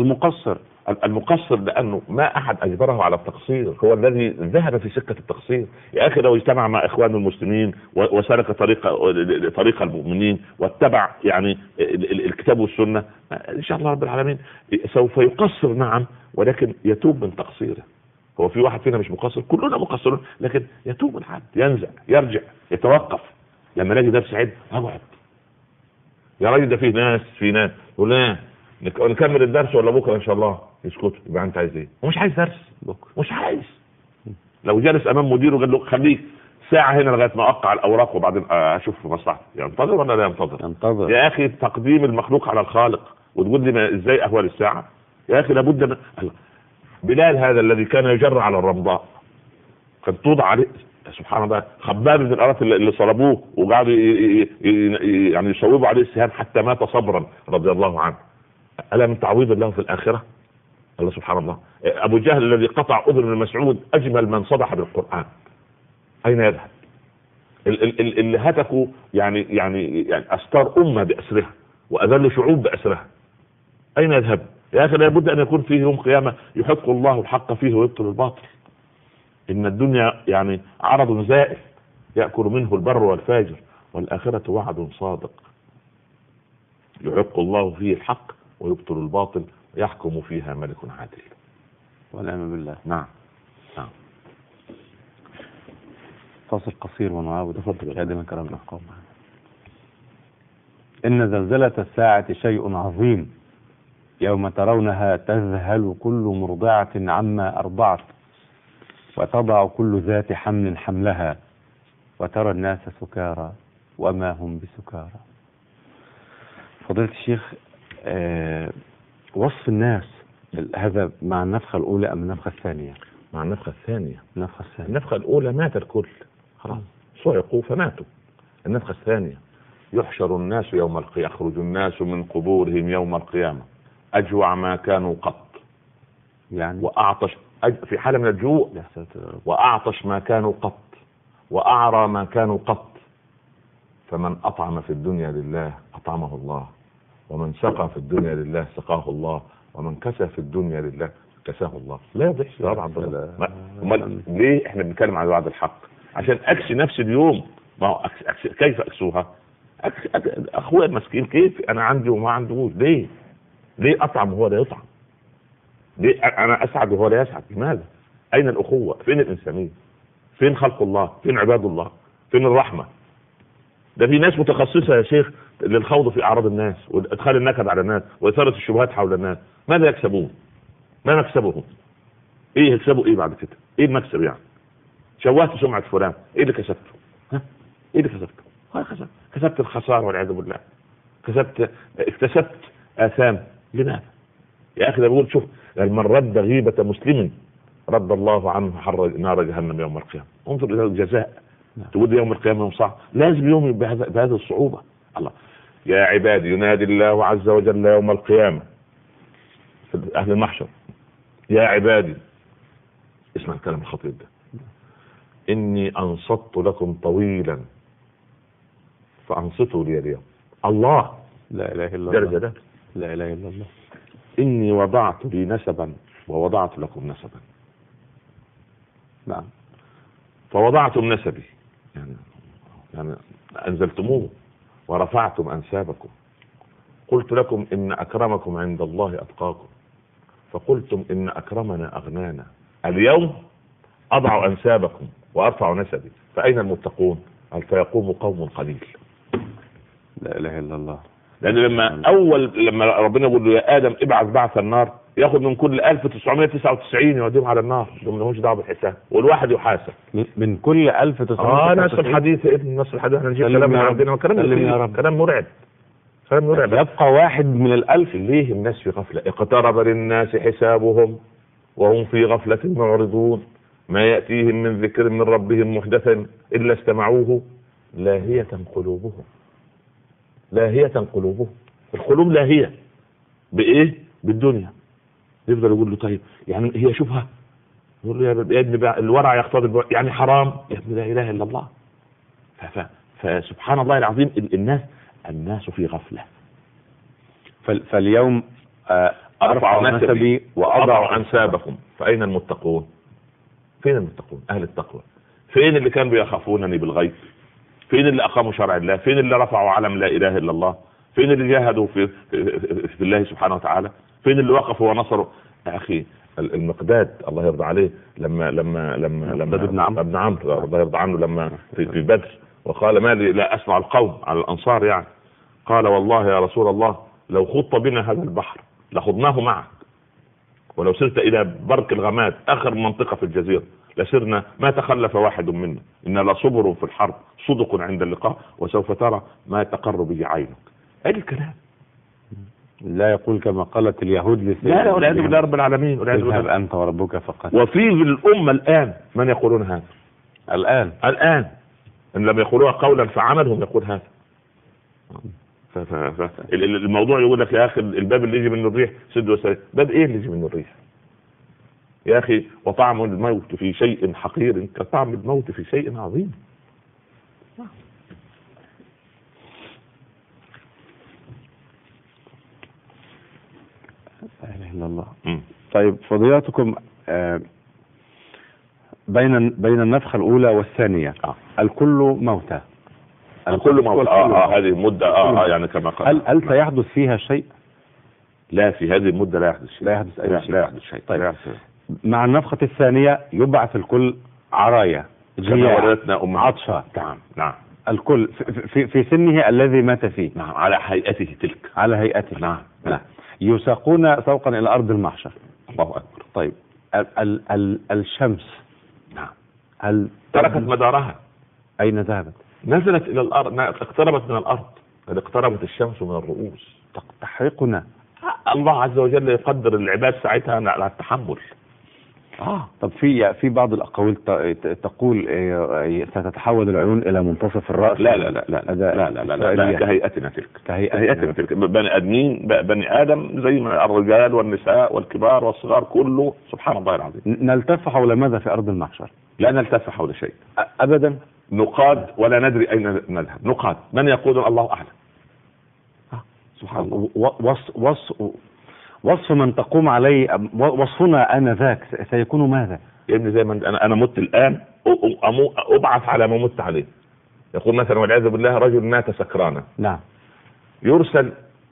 المقصر لانه ما احد اجبره على التقصير، هو الذي ذهب في سكه التقصير. يا اخي لو اجتمع مع اخوانه المسلمين وسلك طريق المؤمنين واتبع يعني الكتاب والسنه، ان شاء الله رب العالمين سوف يقصر، نعم، ولكن يتوب من تقصيره. هو في واحد فينا مش مقصر؟ كلنا مقصرون، لكن يتوب الحد، ينزع، يرجع، يتوقف. لما نجي درس عيد اقعد يا راجل، ده في ناس ولا نكمل الدرس ولا بكره ان شاء الله؟ يسكت. يبقى انت عايز ايه؟ ومش عايز درس بكره، مش عايز. لو جالس امام مديره قال له خليك ساعه هنا لغايه ما اقع الاوراق وبعدين اشوف مصلحتي، ينتظر ولا لا ينتظر؟ يا اخي تقديم المخلوق على الخالق، وتقول لي ازاي اهوال الساعه؟ يا اخي لابد من بلال هذا الذي كان يجر على الرمضاء، كان توضع عليه سبحان الله خباب من الارض اللي صلبوه وقعدوا يعني يصوبوا عليه السهام حتى مات صبرا رضي الله عنه. ألا من تعويض الله في الآخرة؟ الله سبحان الله. أبو جهل الذي قطع أذن ابن مسعود أجمل من صدح بالقرآن، أين يذهب؟ اللي هتكوا يعني أستار أمة بأسرها وأذل شعوب بأسرها، أين يذهب؟ يا أخي لابد أن يكون فيه يوم قيامة يحق الله الحق فيه ويبطل الباطل. إن الدنيا يعني عرض زائل يأكل منه البر والفاجر، والآخرة وعد صادق يحق الله فيه الحق ويبطل الباطل ويحكم فيها ملك عادل. والعياذ بالله. نعم. فاصل قصير ونعاود. تفضل يا دائما كرام الأحقام. إن زلزلة الساعة شيء عظيم، يوم ترونها تذهل كل مرضعة عما أرضعت وتضع كل ذات حمل حملها وترى الناس سكارى وما هم بسكارى. فضيلة الشيخ، وصف الناس هذا مع النفخة الأولى أم النفخة الثانية؟ مع النفخة الثانية. النفخة الأولى مات الكل خلاص، صعقوا فماتوا. النفخة الثانية يحشر الناس يوم القيامة، يخرج الناس من قبورهم يوم القيامة أجوع ما كانوا قط، يعني وأعطش في حالة من الجوع، وأعطش ما كانوا قط، وأعرى ما كانوا قط. فمن أطعم في الدنيا لله أطعمه الله، ومن سقى في الدنيا لله سقاه الله، ومن كسى في الدنيا لله كساه الله. لا يضحك طبعا. ليه احنا بنتكلم عن وعد الحق؟ عشان اكسي نفسي اليوم. ما هو كيف اكسوها؟ اخويا المسكين كيف انا عندي وما عندهوش؟ ليه اطعم وهو لا يطعم؟ ليه انا اسعد وهو لا يسعد؟ لماذا؟ اين الاخوه؟ فين الانسانيه؟ فين خلق الله؟ فين عباد الله؟ فين الرحمه؟ ده في ناس متخصصه يا شيخ للخوض في اعراض الناس وادخال النكد على الناس واثاره الشبهات حول الناس. ماذا يكسبون؟ ما مكسبهم؟ ايه يكسبوا؟ ايه بعد كده؟ ايه المكسب يعني؟ شوهت سمعه فلان، ايه اللي كسبته؟ ايه اللي كسبته؟ كسبت الخساره والعياذ بالله، اكتسبت اثام. لماذا يا اخي؟ ده بيقول شوف، من رد غيبه مسلم رد الله عنه حر نار جهنم يوم القيامه. انظر الى الجزاء. تقول يوم القيامه يوم صعب، لازم يوم بهذه الصعوبه. الله يا عبادي، ينادي الله عز وجل يوم القيامه في اهل المحشر: يا عبادي، اسمع الكلام الخطير ده، اني انصت لكم طويلا فانصتوا لي اليوم. الله، لا اله الا الله، درجه ده، لا اله الا الله. اني وضعت لي نسبا ووضعت لكم نسبا. نعم. فوضعتم نسبي يعني انزلتموه ورفعتم انسابكم. قلت لكم ان اكرمكم عند الله اتقاكم، فقلتم ان اكرمنا اغنانا. اليوم اضع انسابكم وارفع نسبي، فاين المتقون؟ قال فيقوم قوم قليل. لا اله الا الله. لان لما ربنا يقول له يا ادم ابعث بعث النار، ياخذ من كل 1999 يوديهم على النار، ما لهمش دعوه بالحساب، والواحد يحاسب من كل 1999. نفس الحديث يا ابن، نفس الحديث. احنا نجيب كلام من ربنا، كلام مرعب، كلام مرعب. يبقى واحد من الألف. ليه الناس في غفله؟ اقترب للناس حسابهم وهم في غفله معرضون، ما ياتيهم من ذكر من ربهم محدثا الا استمعوه لاهيه قلوبهم. لاهيه قلوبهم، القلوب لاهيه بايه؟ بالدنيا. يفضل يقول له طيب يعني هي شبهه؟ يقول له يا ابني الورع يقتضي يعني حرام يا ابني، لا اله الا الله. فسبحان الله العظيم، الناس في غفله. فاليوم ارفع نسبي واضع انسابكم، فاين المتقون؟ فين المتقون؟ اهل التقوى. فين اللي كانوا يخافونني بالغيب؟ فين اللي اقاموا شرع الله؟ فين اللي رفعوا علم لا اله الا الله؟ فين اللي جاهدوا في الله سبحانه وتعالى؟ فين اللي وقفوا ونصروا؟ يا اخي المقداد الله يرضى عليه، لما ابن عمرو الله يرضى عنه، لما في بدر وقال ما لي لا اسمع القوم على الانصار يعني، قال والله يا رسول الله لو خضت بنا هذا البحر لخضناه معك، ولو سرت الى برك الغماد اخر منطقه في الجزيره لسرنا ما تخلف واحد منا، ان لصبر في الحرب صدق عند اللقاء وسوف ترى ما تقر به عينك. اي الكلام. لا يقول كما قالت اليهود لا والعياذ بالله رب العالمين، اذهب انت وربك فقط. وفي الامه الان من يقولون هذا الان ان لم يقولوها قولا فعملهم يقول هذا. الموضوع يقول لك يا اخي الباب اللي يجي منه الريح سد وسد. باب ايه اللي يجي منه الريح يا اخي؟ وطعم الموت في شيء حقير كطعم الموت في شيء عظيم. لا اله الا الله. طيب فضيلتكم، بين النفخه الاولى والثانيه الكل موتى. الكل موتى. هذه المده يعني كما قال. هل سيحدث فيها شيء؟ لا، في هذه المده لا يحدث شيء. لا يحدث شيء. طيب مع النفخه الثانيه يبعث الكل عرايا جياع عطشة. نعم. الكل في سنه الذي مات فيه. نعم، على هيئته تلك. على هيئته. نعم. يساقون سوقا الى ارض المحشر. الله اكبر. طيب الشمس نعم هل تركت مدارها؟ اين ذهبت؟ نزلت الى الارض، اقتربت من الارض، قد اقتربت الشمس من الرؤوس. تحرقنا. الله عز وجل يقدر العباد ساعتها على التحمل. طب في بعض الاقاويل تقول ستتحول العيون الى منتصف الراس. لا كهيئتنا تلك. بني ادم زي ما الرجال والنساء والكبار والصغار كله، سبحان الله العظيم. نلتف حول ماذا في ارض المحشر؟ لا نلتف حول شيء ابدا. نقاد ولا ندري اين نذهب. نقاد، من يقول الله اعلم. سبحان الله. وصف من تقوم عليه وصفنا آنذاك سيكون ماذا؟ يا ابني زي ما انا مت الان ابعث على ما مت عليه. يقول مثلا والعياذ بالله رجل مات سكرانا. نعم. يرسل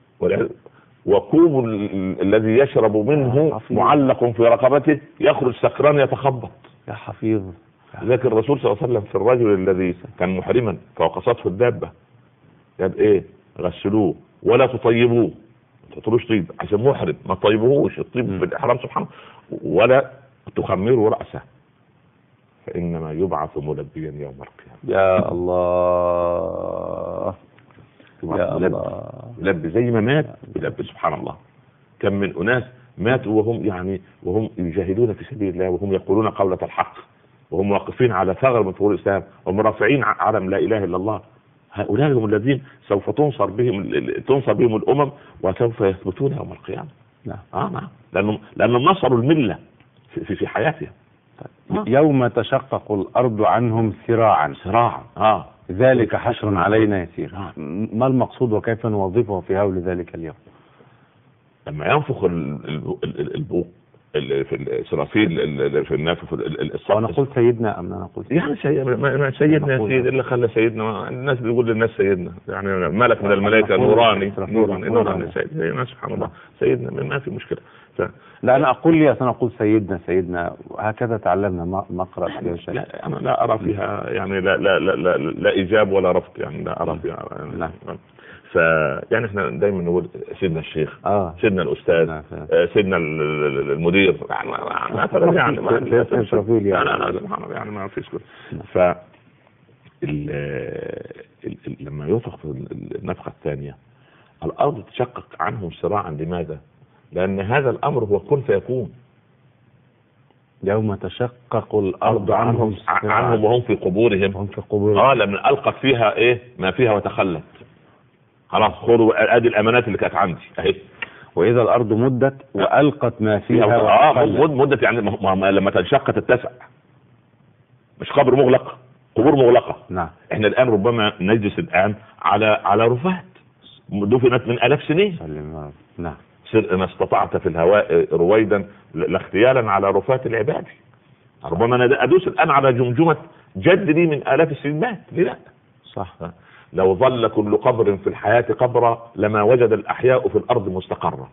وكوب الذي يشرب منه معلق في رقبته، يخرج سكران يتخبط. يا حفيظ. ذاك الرسول صلى الله عليه وسلم في الرجل الذي كان محرما فوقصته الدابه، قال ايه؟ غسلوه ولا تطيبوه، ما تحطلوش طيب عشان محرم، ما تطيبوهوش، الطيب في الاحرام سبحانه، ولا تخمروا راسه فانما يبعث ملبيا يوم القيامه. يا الله يا الله. يلبي زي ما مات يلبي. سبحان الله. كم من اناس ماتوا وهم يجاهدون في سبيل الله، وهم يقولون قولة الحق، وهم واقفين على ثغر من ثغور الاسلام، وهم رافعين علم لا اله الا الله. هؤلاء هم الذين سوف تنصر بهم الامم وسوف يثبتون يوم القيامه. نعم. لانهم نصروا المله في حياتهم. يوم تشقق الارض عنهم سراعا. ذلك حشر علينا يسير. ما المقصود وكيف نوظفه في هول ذلك اليوم؟ لما ينفخ البوق في الاسرافيل في النافخ في الصف. انا قلت سيدنا ام انا قلت يعني سيدنا يا سيدي اللي خلى سيدنا، الناس بيقول للناس سيدنا، يعني ملك من الملائكه نوراني سيدنا سبحان الله سيدنا ما في مشكله. لا انا اقول لي انا اقول سيدنا وهكذا تعلمنا مقرأ يا شيخ. لا انا لا ارى فيها يعني لا ايجاب ولا رفض، يعني لا ارى فيها يعني. يعني احنا دايما نقول سيدنا الشيخ، سيدنا الاستاذ، سيدنا المدير، يعني ما فيش كده. ف لما ينفخ في النفخه الثانيه الارض تشقق عنهم صراعا. لماذا؟ لان هذا الامر هو كن فيكون. يوم تشقق الارض عنهم وهم في قبورهم. لما القت فيها ما فيها وتخلت. خلاص خذوا ادي الامانات اللي كانت عندي اهي. واذا الارض مدت والقت ما فيها مدت يعني لما تنشق تتسع، مش قبر مغلق، قبور مغلقه. نعم. احنا الان ربما نجلس الان على رفات دفنت من آلاف سنين. نعم. سر ما استطعت في الهواء رويدا لاختيالا على رفات العباد. ربما انا ادوس الان على جمجمه جد لي من آلاف السنين مات. ليه لا؟ صح. لو ظل كل قبر في الحياة قبرا لما وجد الأحياء في الأرض مستقرة.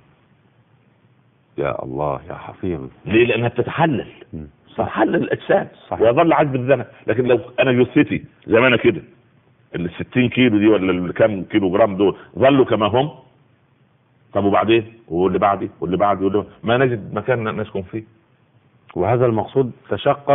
يا الله يا حفيظ. ليه؟ لأنها بتتحلل. تتحلل الأجساد ويظل عجب الذنب. لكن لو أنا جثتي زي ما أنا كده ال 60 كيلو دي ولا الكام كيلو جرام دول ظلوا كما هم، طب وبعدين واللي بعدي واللي بعدي ما نجد مكان نسكن فيه. وهذا المقصود تشقق.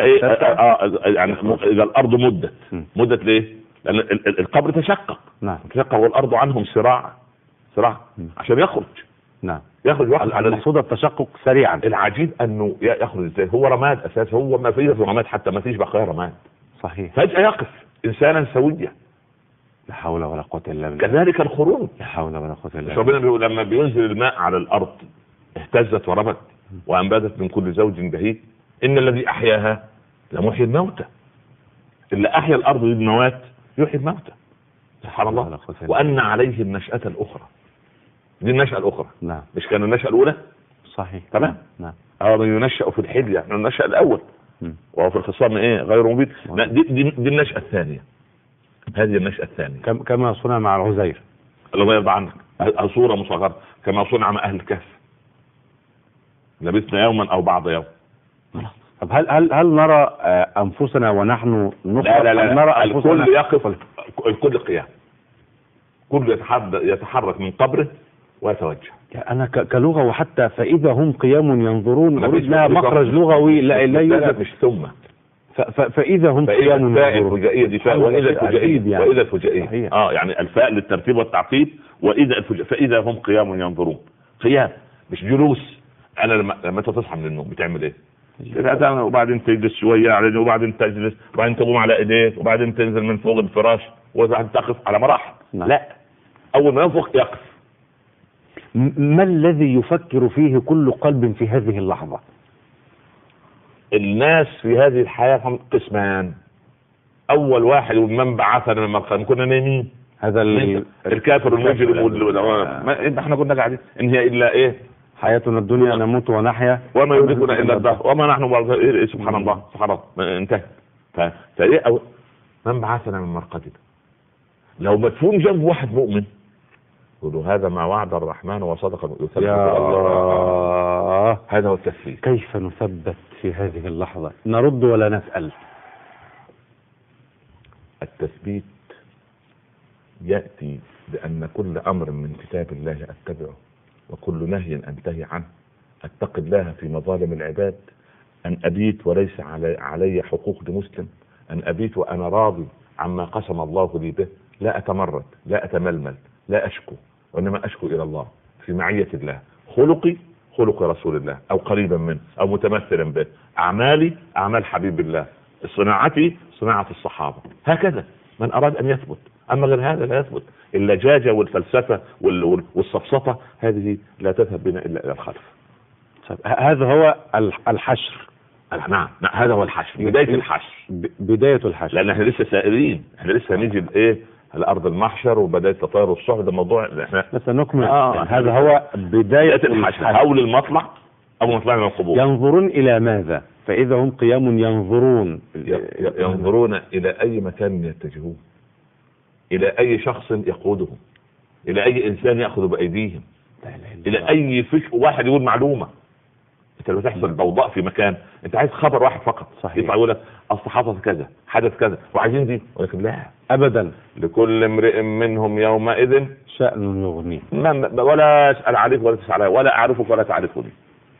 يعني إذا الأرض مدت ليه؟ لأن القبر تشقق. نعم. تشقق والأرض عنهم صراع عشان يخرج. نعم. يخرج على المقصود التشقق سريعا. العجيب أنه يخرج ازاي؟ هو رماد أساسا، هو ما فيه رماد، حتى ما فيش بقايا رماد. صحيح. فجأة يقف إنسانا سويا. لا حول ولا قوة إلا بالله. كذلك الخروج. لا حول ولا قوة إلا بالله. ربنا بيقول لما بينزل الماء على الأرض اهتزت وربت وأنبتت من كل زوج بهيج إن الذي أحياها لمحيي الموتى. اللي أحيا الأرض بالموات يحيي الموتى. سبحان الله. وأن عليه النشأة الأخرى. دي النشأة الأخرى. نعم. مش كان النشأة الأولى؟ صحيح. تمام. نعم. هذا ينشأ في الحلية، يعني النشأة الأول وهو في الخصام غير مبين. دي النشأة الثانية. هذه النشأة الثانية كما صنع مع العزير. الله يرضى عنك. صورة مصغرة كما صنع مع أهل الكهف. لبثنا يوما أو بعض يوم. طب هل نرى أنفسنا ونحن نخرج؟ لا نرى الكل يقف، الكل قيام، كل يتحرك من قبره ويتوجه. أنا كلغة وحتى فإذا هم قيام ينظرون أريد لها مخرج لغوي لا مش ثم فإذا هم قيام ينظرون. الفجائية دي فاء وإذا الفجائية يعني. وإذا الفجائية يعني الفاء للترتيب والتعقيب وإذا فإذا هم قيام ينظرون. قيام مش جلوس. أنا لما أنت تصحى من النوم بتعمل إيه؟ وبعدين تجلس شوية وبعدين تجلس وبعدين تقوم على ايديك وبعدين تنزل من فوق الفراش وبعدين تقف على مراحل. لا اول ما ينفخ يقف. ما الذي يفكر فيه كل قلب في هذه اللحظة؟ الناس في هذه الحياة قسمان. اول واحد من بعثنا من مرقد كنا نايمين. هذا الكافر المجرم احنا كنا قاعدين ان هي الا حياتنا الدنيا نموت ونحيا وما يهلكنا الا الدهر وما نحن سبحان الله. انتهى. فايه من بعثنا من مرقدنا. لو مدفون جنب واحد مؤمن يقولوا هذا ما وعد الرحمن وصدق يثبت. يا الله. هذا هو التثبيت. كيف نثبت في هذه اللحظة؟ نرد ولا نسأل؟ التثبيت يأتي بأن كل أمر من كتاب الله أتبعه وكل نهي أنتهي عنه. أتقي الله في مظالم العباد. أن أبيت وليس علي حقوق لمسلم. أن أبيت وأنا راضي عما قسم الله لي به. لا أتمرد، لا أتململ، لا أشكو، وإنما أشكو إلى الله في معية الله. خلقي خلق رسول الله أو قريبا منه أو متمثلا به. أعمالي أعمال حبيب الله. صناعتي صناعة الصحابة. هكذا من أراد أن يثبت. أما غير هذا لا يثبت. اللجاجة والفلسفة والسفسطة هذه لا تذهب بنا إلا إلى الخلف. هذا هو الحشر. نعم هذا هو الحشر. بداية الحشر. بداية الحشر. لأن احنا لسه سائرين. احنا لسه نيجي الأرض المحشر وبداية تطير الصحب. ده موضوع احنا بس نكمل. هذا هو بداية الحشر. هول المطلع أول ما طلعنا من القبور. ينظرون إلى ماذا؟ فإذا هم قيام ينظرون ينظرون إلى أي مكان يتجهون، إلى أي شخص يقودهم، إلى أي إنسان يأخذ بأيديهم، إلى أي فكر واحد يقول معلومة. انت لما تحصل ضوضاء في مكان انت عايز خبر واحد فقط، صحيح. يطلع يقول لك اصل حدث كذا حدث كذا وعايزين دي، ولكن لا ابدا. لكل امرئ منهم يومئذ شأن يغنيه، ولا اسال عليك ولا تسال علي ولا اعرفك ولا تعرفني.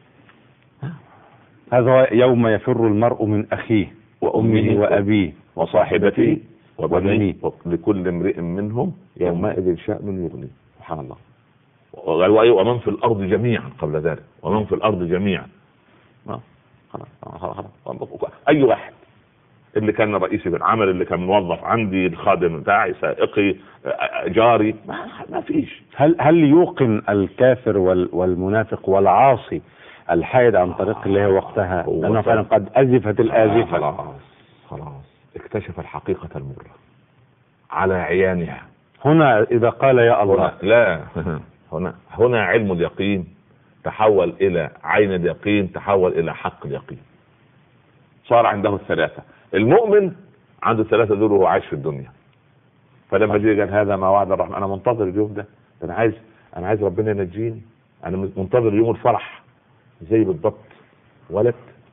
هذا يوم يفر المرء من اخيه وامه وابيه وصاحبته وبنيه لكل امرئ منهم يومئذ شأن يغنيه. سبحان الله. ومن في الارض جميعا قبل ذلك، ومن في الارض جميعا. اي واحد اللي كان رئيسي بالعمل، اللي كان موظف عندي، الخادم بتاعي، سائقي، جاري، ما فيش. هل يوقن الكافر والمنافق والعاصي الحائد عن طريق الله وقتها لأنه فعلا قد أزفت الآزفة؟ خلاص اكتشف الحقيقة المرة على عيانها. هنا إذا قال يا الله لا هنا علم اليقين تحول إلى عين اليقين، تحول إلى حق اليقين. صار عنده الثلاثة. المؤمن عنده الثلاثة دول وهو عايش في الدنيا. فلما جه قال هذا ما وعد الرحمن، أنا منتظر اليوم ده، أنا عايز ربنا ينجيني، أنا منتظر يوم الفرح. زي بالضبط ولد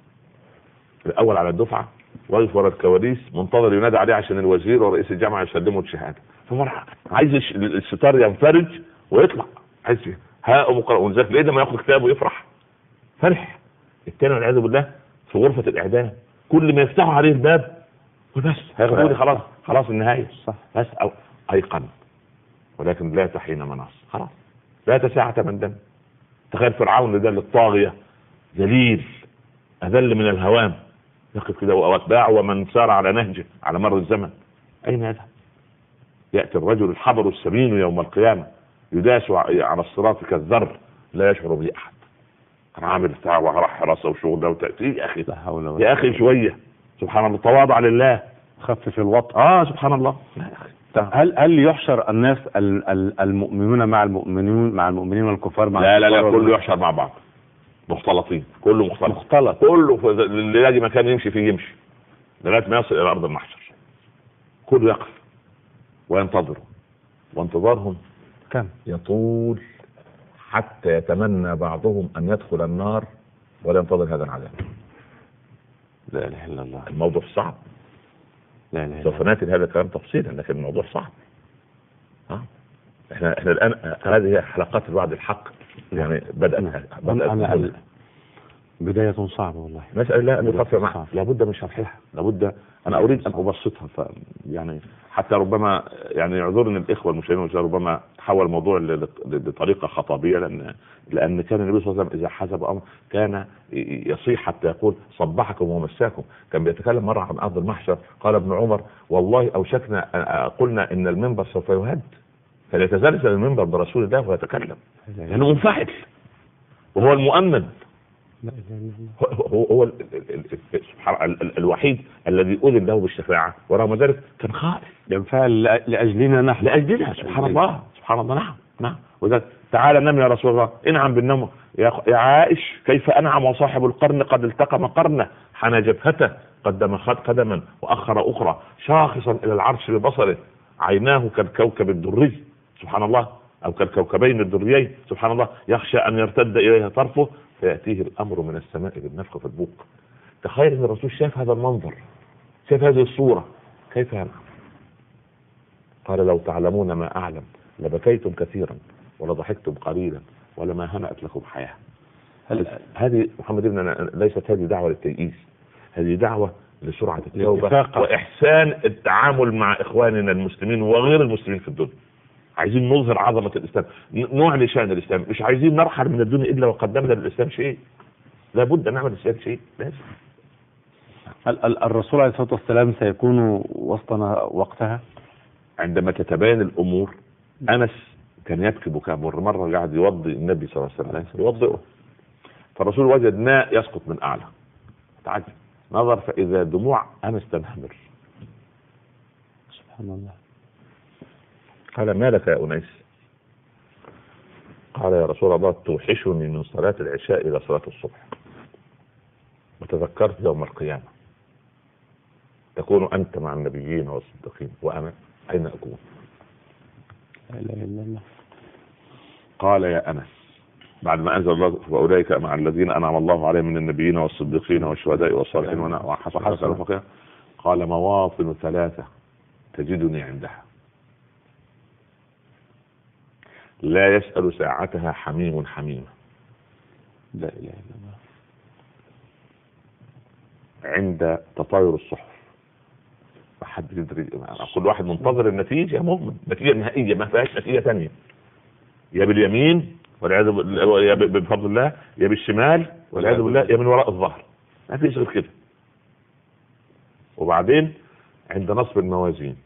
الأول على الدفعة واقف ورا الكواليس منتظر ينادى عليه عشان الوزير ورئيس الجامعة يسلموا الشهادة، ففرح عايز الستار ينفرج ويطلع، عايز ها مقرأ ونزاك ليه ما ياخد كتاب ويفرح فرح. التاني والعياذ بالله في غرفة الإعدام كل ما يفتحوا عليه الباب وبس هياخدوني خلاص النهاية صح. بس أو أيقن، ولكن لا تحين مناص، خلاص لا تساعة من دم. تخيل فرعون ده الطاغية ذليل أذل من الهوام يقف كده وأتباعه ومن سار على نهجه على مر الزمن أين يذهب؟ يأتي الرجل الحبر السمين يوم القيامة يداس على الصراط كالذر لا يشعر به أحد. أنا عامل بتاع وراح حراسة وشغل ده وتأتي يا أخي شوية سبحان الله تواضع لله خفف الوطء. سبحان الله. هل يحشر الناس المؤمنون مع المؤمنين والكفار مع لا كله يحشر مع بعض مختلطين، كله مختلط كله اللي يلاقي مكان يمشي فيه يمشي لغايه ما يصل الى ارض المحشر. كله يقف وينتظر، وانتظارهم كم يطول حتى يتمنى بعضهم ان يدخل النار ولا ينتظر هذا العذاب. لا اله الا الله. الموضوع صعب. سوف ناتي هذا الكلام تفصيلا، لكن الموضوع صعب. احنا الان هذه حلقات الوعد الحق يعني بدأت بداية صعبة والله. مسألة لا نخفف معها، لابد من شرحها، لابد أنا أريد أن أبسطها. يعني حتى ربما يعني يعذرني الإخوة المشاهدين ربما تحول الموضوع لطريقة خطابية، لأن كان النبي صلى الله عليه وسلم إذا حسب أمر كان يصيح حتى يقول صبحكم ومساكم. كان بيتكلم مرة عن أرض المحشر قال ابن عمر والله أوشكنا قلنا إن المنبر سوف يهد فليتزلزل المنبر برسول الله ويتكلم لأنه منفعل وهو المؤمن. هو الوحيد الذي أذن له بالشفاعة، ورغم ذلك كان خائف ينفعل لأجلنا نحن، لأجلنا. سبحان الله سبحان الله. نعم وذلك تعالى نم يا رسول الله. انعم بالنوم يا عائش كيف أنعم وصاحب القرن قد التقم قرنه حنى جبهته قدم قدما وأخر أخرى شاخصا إلى العرش ببصره عيناه كالكوكب الدري سبحان الله أو كالكوكبين الدريين سبحان الله يخشى أن يرتد إليها طرفه فيأتيه الأمر من السماء بالنفخ في البوق. تخيل أن الرسول شاف هذا المنظر، شاف هذه الصورة كيف ينعم. قال لو تعلمون ما أعلم لبكيتم كثيرا ولضحكتم قليلا ولما هنأت لكم حياة. هذه محمد ابن ليست هذه دعوة للتيئيس، هذه دعوة لسرعة التوبة وإحسان التعامل مع إخواننا المسلمين وغير المسلمين في الدنيا. عايزين نظهر عظمة الإسلام، نعلي شأن الإسلام، مش عايزين نرحل من الدنيا إلا وقدمنا للإسلام شيء. لابد أن نعمل الإسلام شيء لازم. الرسول عليه الصلاة والسلام سيكون وسطنا وقتها عندما تتبين الأمور. أنس كان يبكي بكاء مرة قاعد يوضي النبي صلى الله عليه وسلم يوضئه، فالرسول وجد ماء يسقط من أعلى تعجب نظر فإذا دموع أنس تنهمر. سبحان الله. قال ما لك يا أنيس؟ قال يا رسول الله توحشني من صلاة العشاء إلى صلاة الصبح، وتذكرت يوم القيامة تكون أنت مع النبيين والصديقين وأنا أين أكون؟ لا إله إلا الله. قال يا أنس بعد ما أنزل الله فأولئك مع الذين أنعم الله عليهم من النبيين والصديقين والشهداء والصالحين وحسن رفيقا، قال مواطن 3 تجدني عندها لا يسأل ساعتها حميم حميمة. لا إله إلا الله. عند تطاير الصحف ما حد يدري، كل واحد منتظر النتيجة، مؤمن نتيجة نهائية ما فيهاش نتيجة ثانية، يا باليمين والعياذ بالله يا بفضل الله، يا بالشمال والعياذ بالله، يا من وراء الظهر، ما فيش غير كده. وبعدين عند نصب الموازين،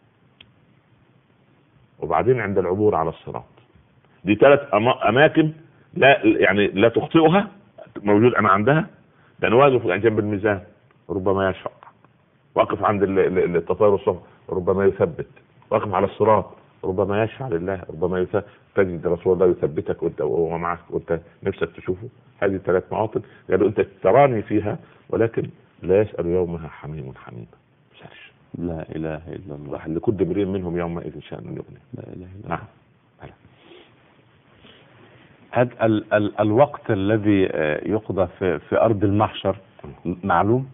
وبعدين عند العبور على الصراط. دي 3 أماكن لا يعني لا تخطئها، موجود أنا عندها، لأن واقف جنب الميزان ربما يشفق، واقف عند التطاير الصحف ربما يثبت، واقف على الصراط ربما يشفع لله، ربما تجد رسول الله يثبتك وانت وهو معك وانت نفسك تشوفه. هذه 3 مواطن قالوا انت تراني فيها ولكن لا يسأل يومها حميم حميم. لا إله إلا الله. لكل امرئ منهم يومئذ شأن يغني. لا إله إلا الله. نعم. هذا الوقت الذي يقضى في أرض المحشر معلوم؟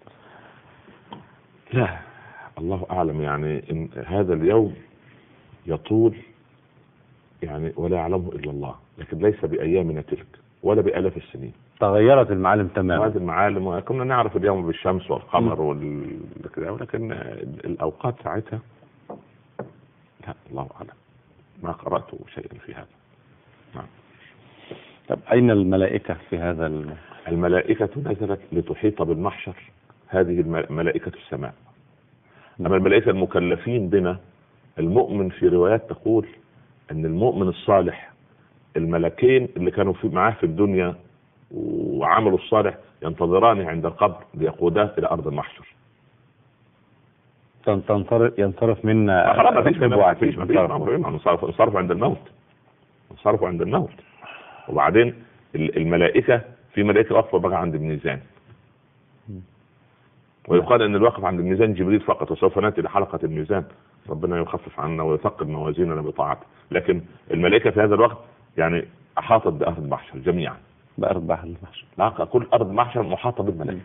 لا الله أعلم، يعني إن هذا اليوم يطول يعني ولا يعلمه إلا الله، لكن ليس بأيامنا تلك ولا بآلاف السنين. تغيرت المعالم تماما. هذه المعالم كنا نعرف اليوم بالشمس والقمر والكذا، ولكن الأوقات ساعتها لا الله أعلم، ما قرأت شيئا في هذا. نعم. طب أين الملائكة في هذا الملائكة نزلت لتحيط بالمحشر، هذه ملائكة السماء. أما الملائكة المكلفين بنا، المؤمن في روايات تقول أن المؤمن الصالح الملكين اللي كانوا معاه في الدنيا وعملوا الصالح ينتظرانه عند القبر ليقوداه إلى أرض المحشر. ينصرف منا ما فيش انصرفوا عند الموت، انصرفوا عند الموت. وبعدين الملائكة في ملائكة واقفة بقى عند الميزان، ويقال ان الواقف عند الميزان جبريل فقط، وسوف ناتي لحلقة الميزان ربنا يخفف عنا ويثقل موازيننا بطاعته. لكن الملائكة في هذا الوقت يعني احاطت بأرض المحشر جميعا. بأرض المحشر، لا كل أرض المحشر محاطة بالملائكة.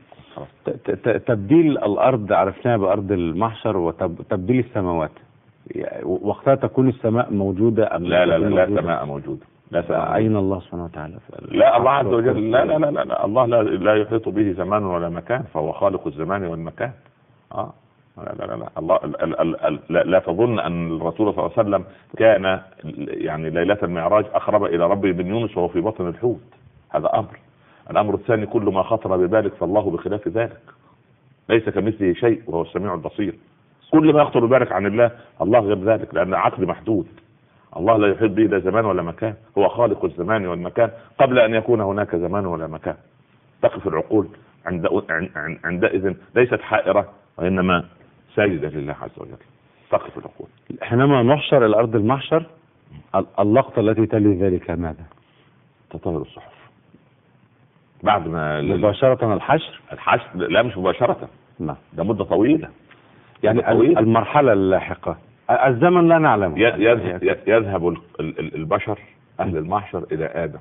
تبديل الأرض عرفناها بأرض المحشر، وتبديل السماوات وقتها تكون السماء موجودة أم لا سماء موجودة. لا أين الله سبحانه وتعالى؟ لا الله عز وجل لا الله لا يحيط به زمان ولا مكان، فهو خالق الزمان والمكان. لا الله لا تظن أن الرسول صلى الله عليه وسلم كان يعني ليلة المعراج أقرب إلى ربه من يونس وهو في بطن الحوت. هذا أمر. الأمر الثاني كل ما خطر ببالك فالله بخلاف ذلك، ليس كمثله شيء وهو السميع البصير. كل ما يخطر ببالك عن الله غير ذلك، لأن عقل محدود. الله لا يحيط به لا زمان ولا مكان، هو خالق الزمان والمكان قبل أن يكون هناك زمان ولا مكان. تقف العقول عندئذ ليست حائرة وإنما ساجدة لله عز وجل. تقف العقول. حينما نحشر إلى أرض المحشر اللقطة التي تلي ذلك ماذا؟ تطاير الصحف بعد ما مباشرة الحشر لا مش مباشرة، نعم ده مدة طويلة يعني المرحلة اللاحقة الزمن لا نعلم. يذهب البشر أهل المحشر إلى آدم،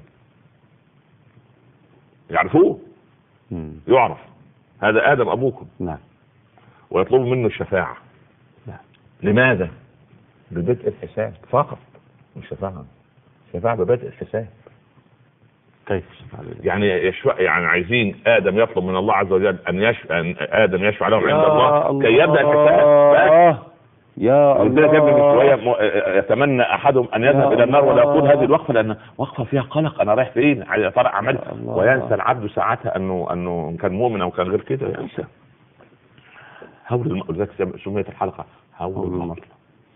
يعرفوه، يعرف هذا آدم أبوكم، نعم، ويطلبوا منه الشفاعة. نعم. لماذا؟ ببدء الحساب فقط، مش شفاعة ببدء الحساب. كيف يعني يعني عايزين آدم يطلب من الله عز وجل أن آدم يشفع لهم عند الله كي يبدأ الحساب. يا الله. يتمنى أحدهم أن يذهب إلى النار ولا يقول هذه الوقفة لأن وقفة فيها قلق، أنا رايح فين؟ يا ترى عمل، وينسى العبد ساعتها أنه كان مؤمن أو كان غير كده، ينسى. هول ذاك سميت الحلقة هول المطلب.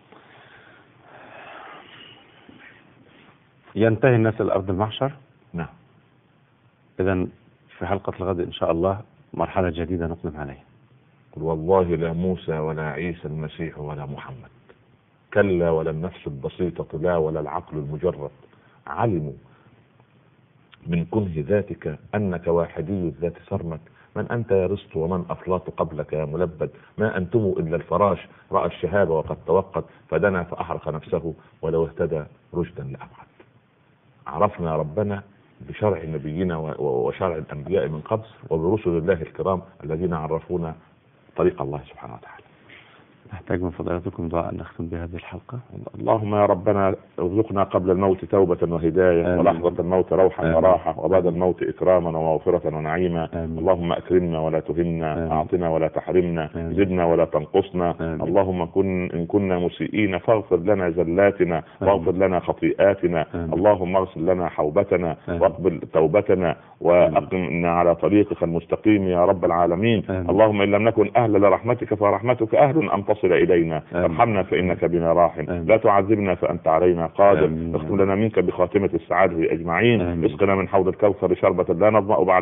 ينتهي الناس إلى أرض المحشر. نعم. إذن في حلقة الغد إن شاء الله مرحلة جديدة نقدم عليها. قل والله لا موسى ولا عيسى المسيح ولا محمد، كلا ولا النفس البسيطة لا ولا العقل المجرد، علموا من كنه ذاتك أنك واحدي الذات سرمد. من أنت يا رست ومن أفلاط قبلك يا ملبد؟ ما أنتم إلا الفراش رأى الشهاب وقد توقد، فدنا فأحرق نفسه ولو اهتدى رشدا لأبعد. عرفنا ربنا بشرع نبينا وشرع الأنبياء من قبل، وبرسل الله الكرام الذين عرفونا طريق الله سبحانه وتعالى. نحتاج من فضيلتكم دعاء نختم بهذه الحلقة. اللهم يا ربنا ارزقنا قبل الموت توبة وهداية، ولحظة الموت روحا وراحة، وبعد الموت إكراما ومغفرة ونعيما. اللهم أكرمنا ولا تهنا، أعطنا ولا تحرمنا، زدنا ولا تنقصنا. اللهم إن كنا مسيئين فاغفر لنا زلاتنا واغفر لنا خطيئاتنا. اللهم اغفر لنا حوبتنا واقبل توبتنا وأقمنا على طريقك المستقيم يا رب العالمين. اللهم إن لم نكن أهلا لرحمتك فرحمتك أهل أن تصل إلينا. ارحمنا فإنك بنا راحم، لا تعذبنا فأنت علينا قادر. اختم لنا منك بخاتمة السعادة أجمعين. اسقنا من حوض الكوثر شربة لا نظمأ بعد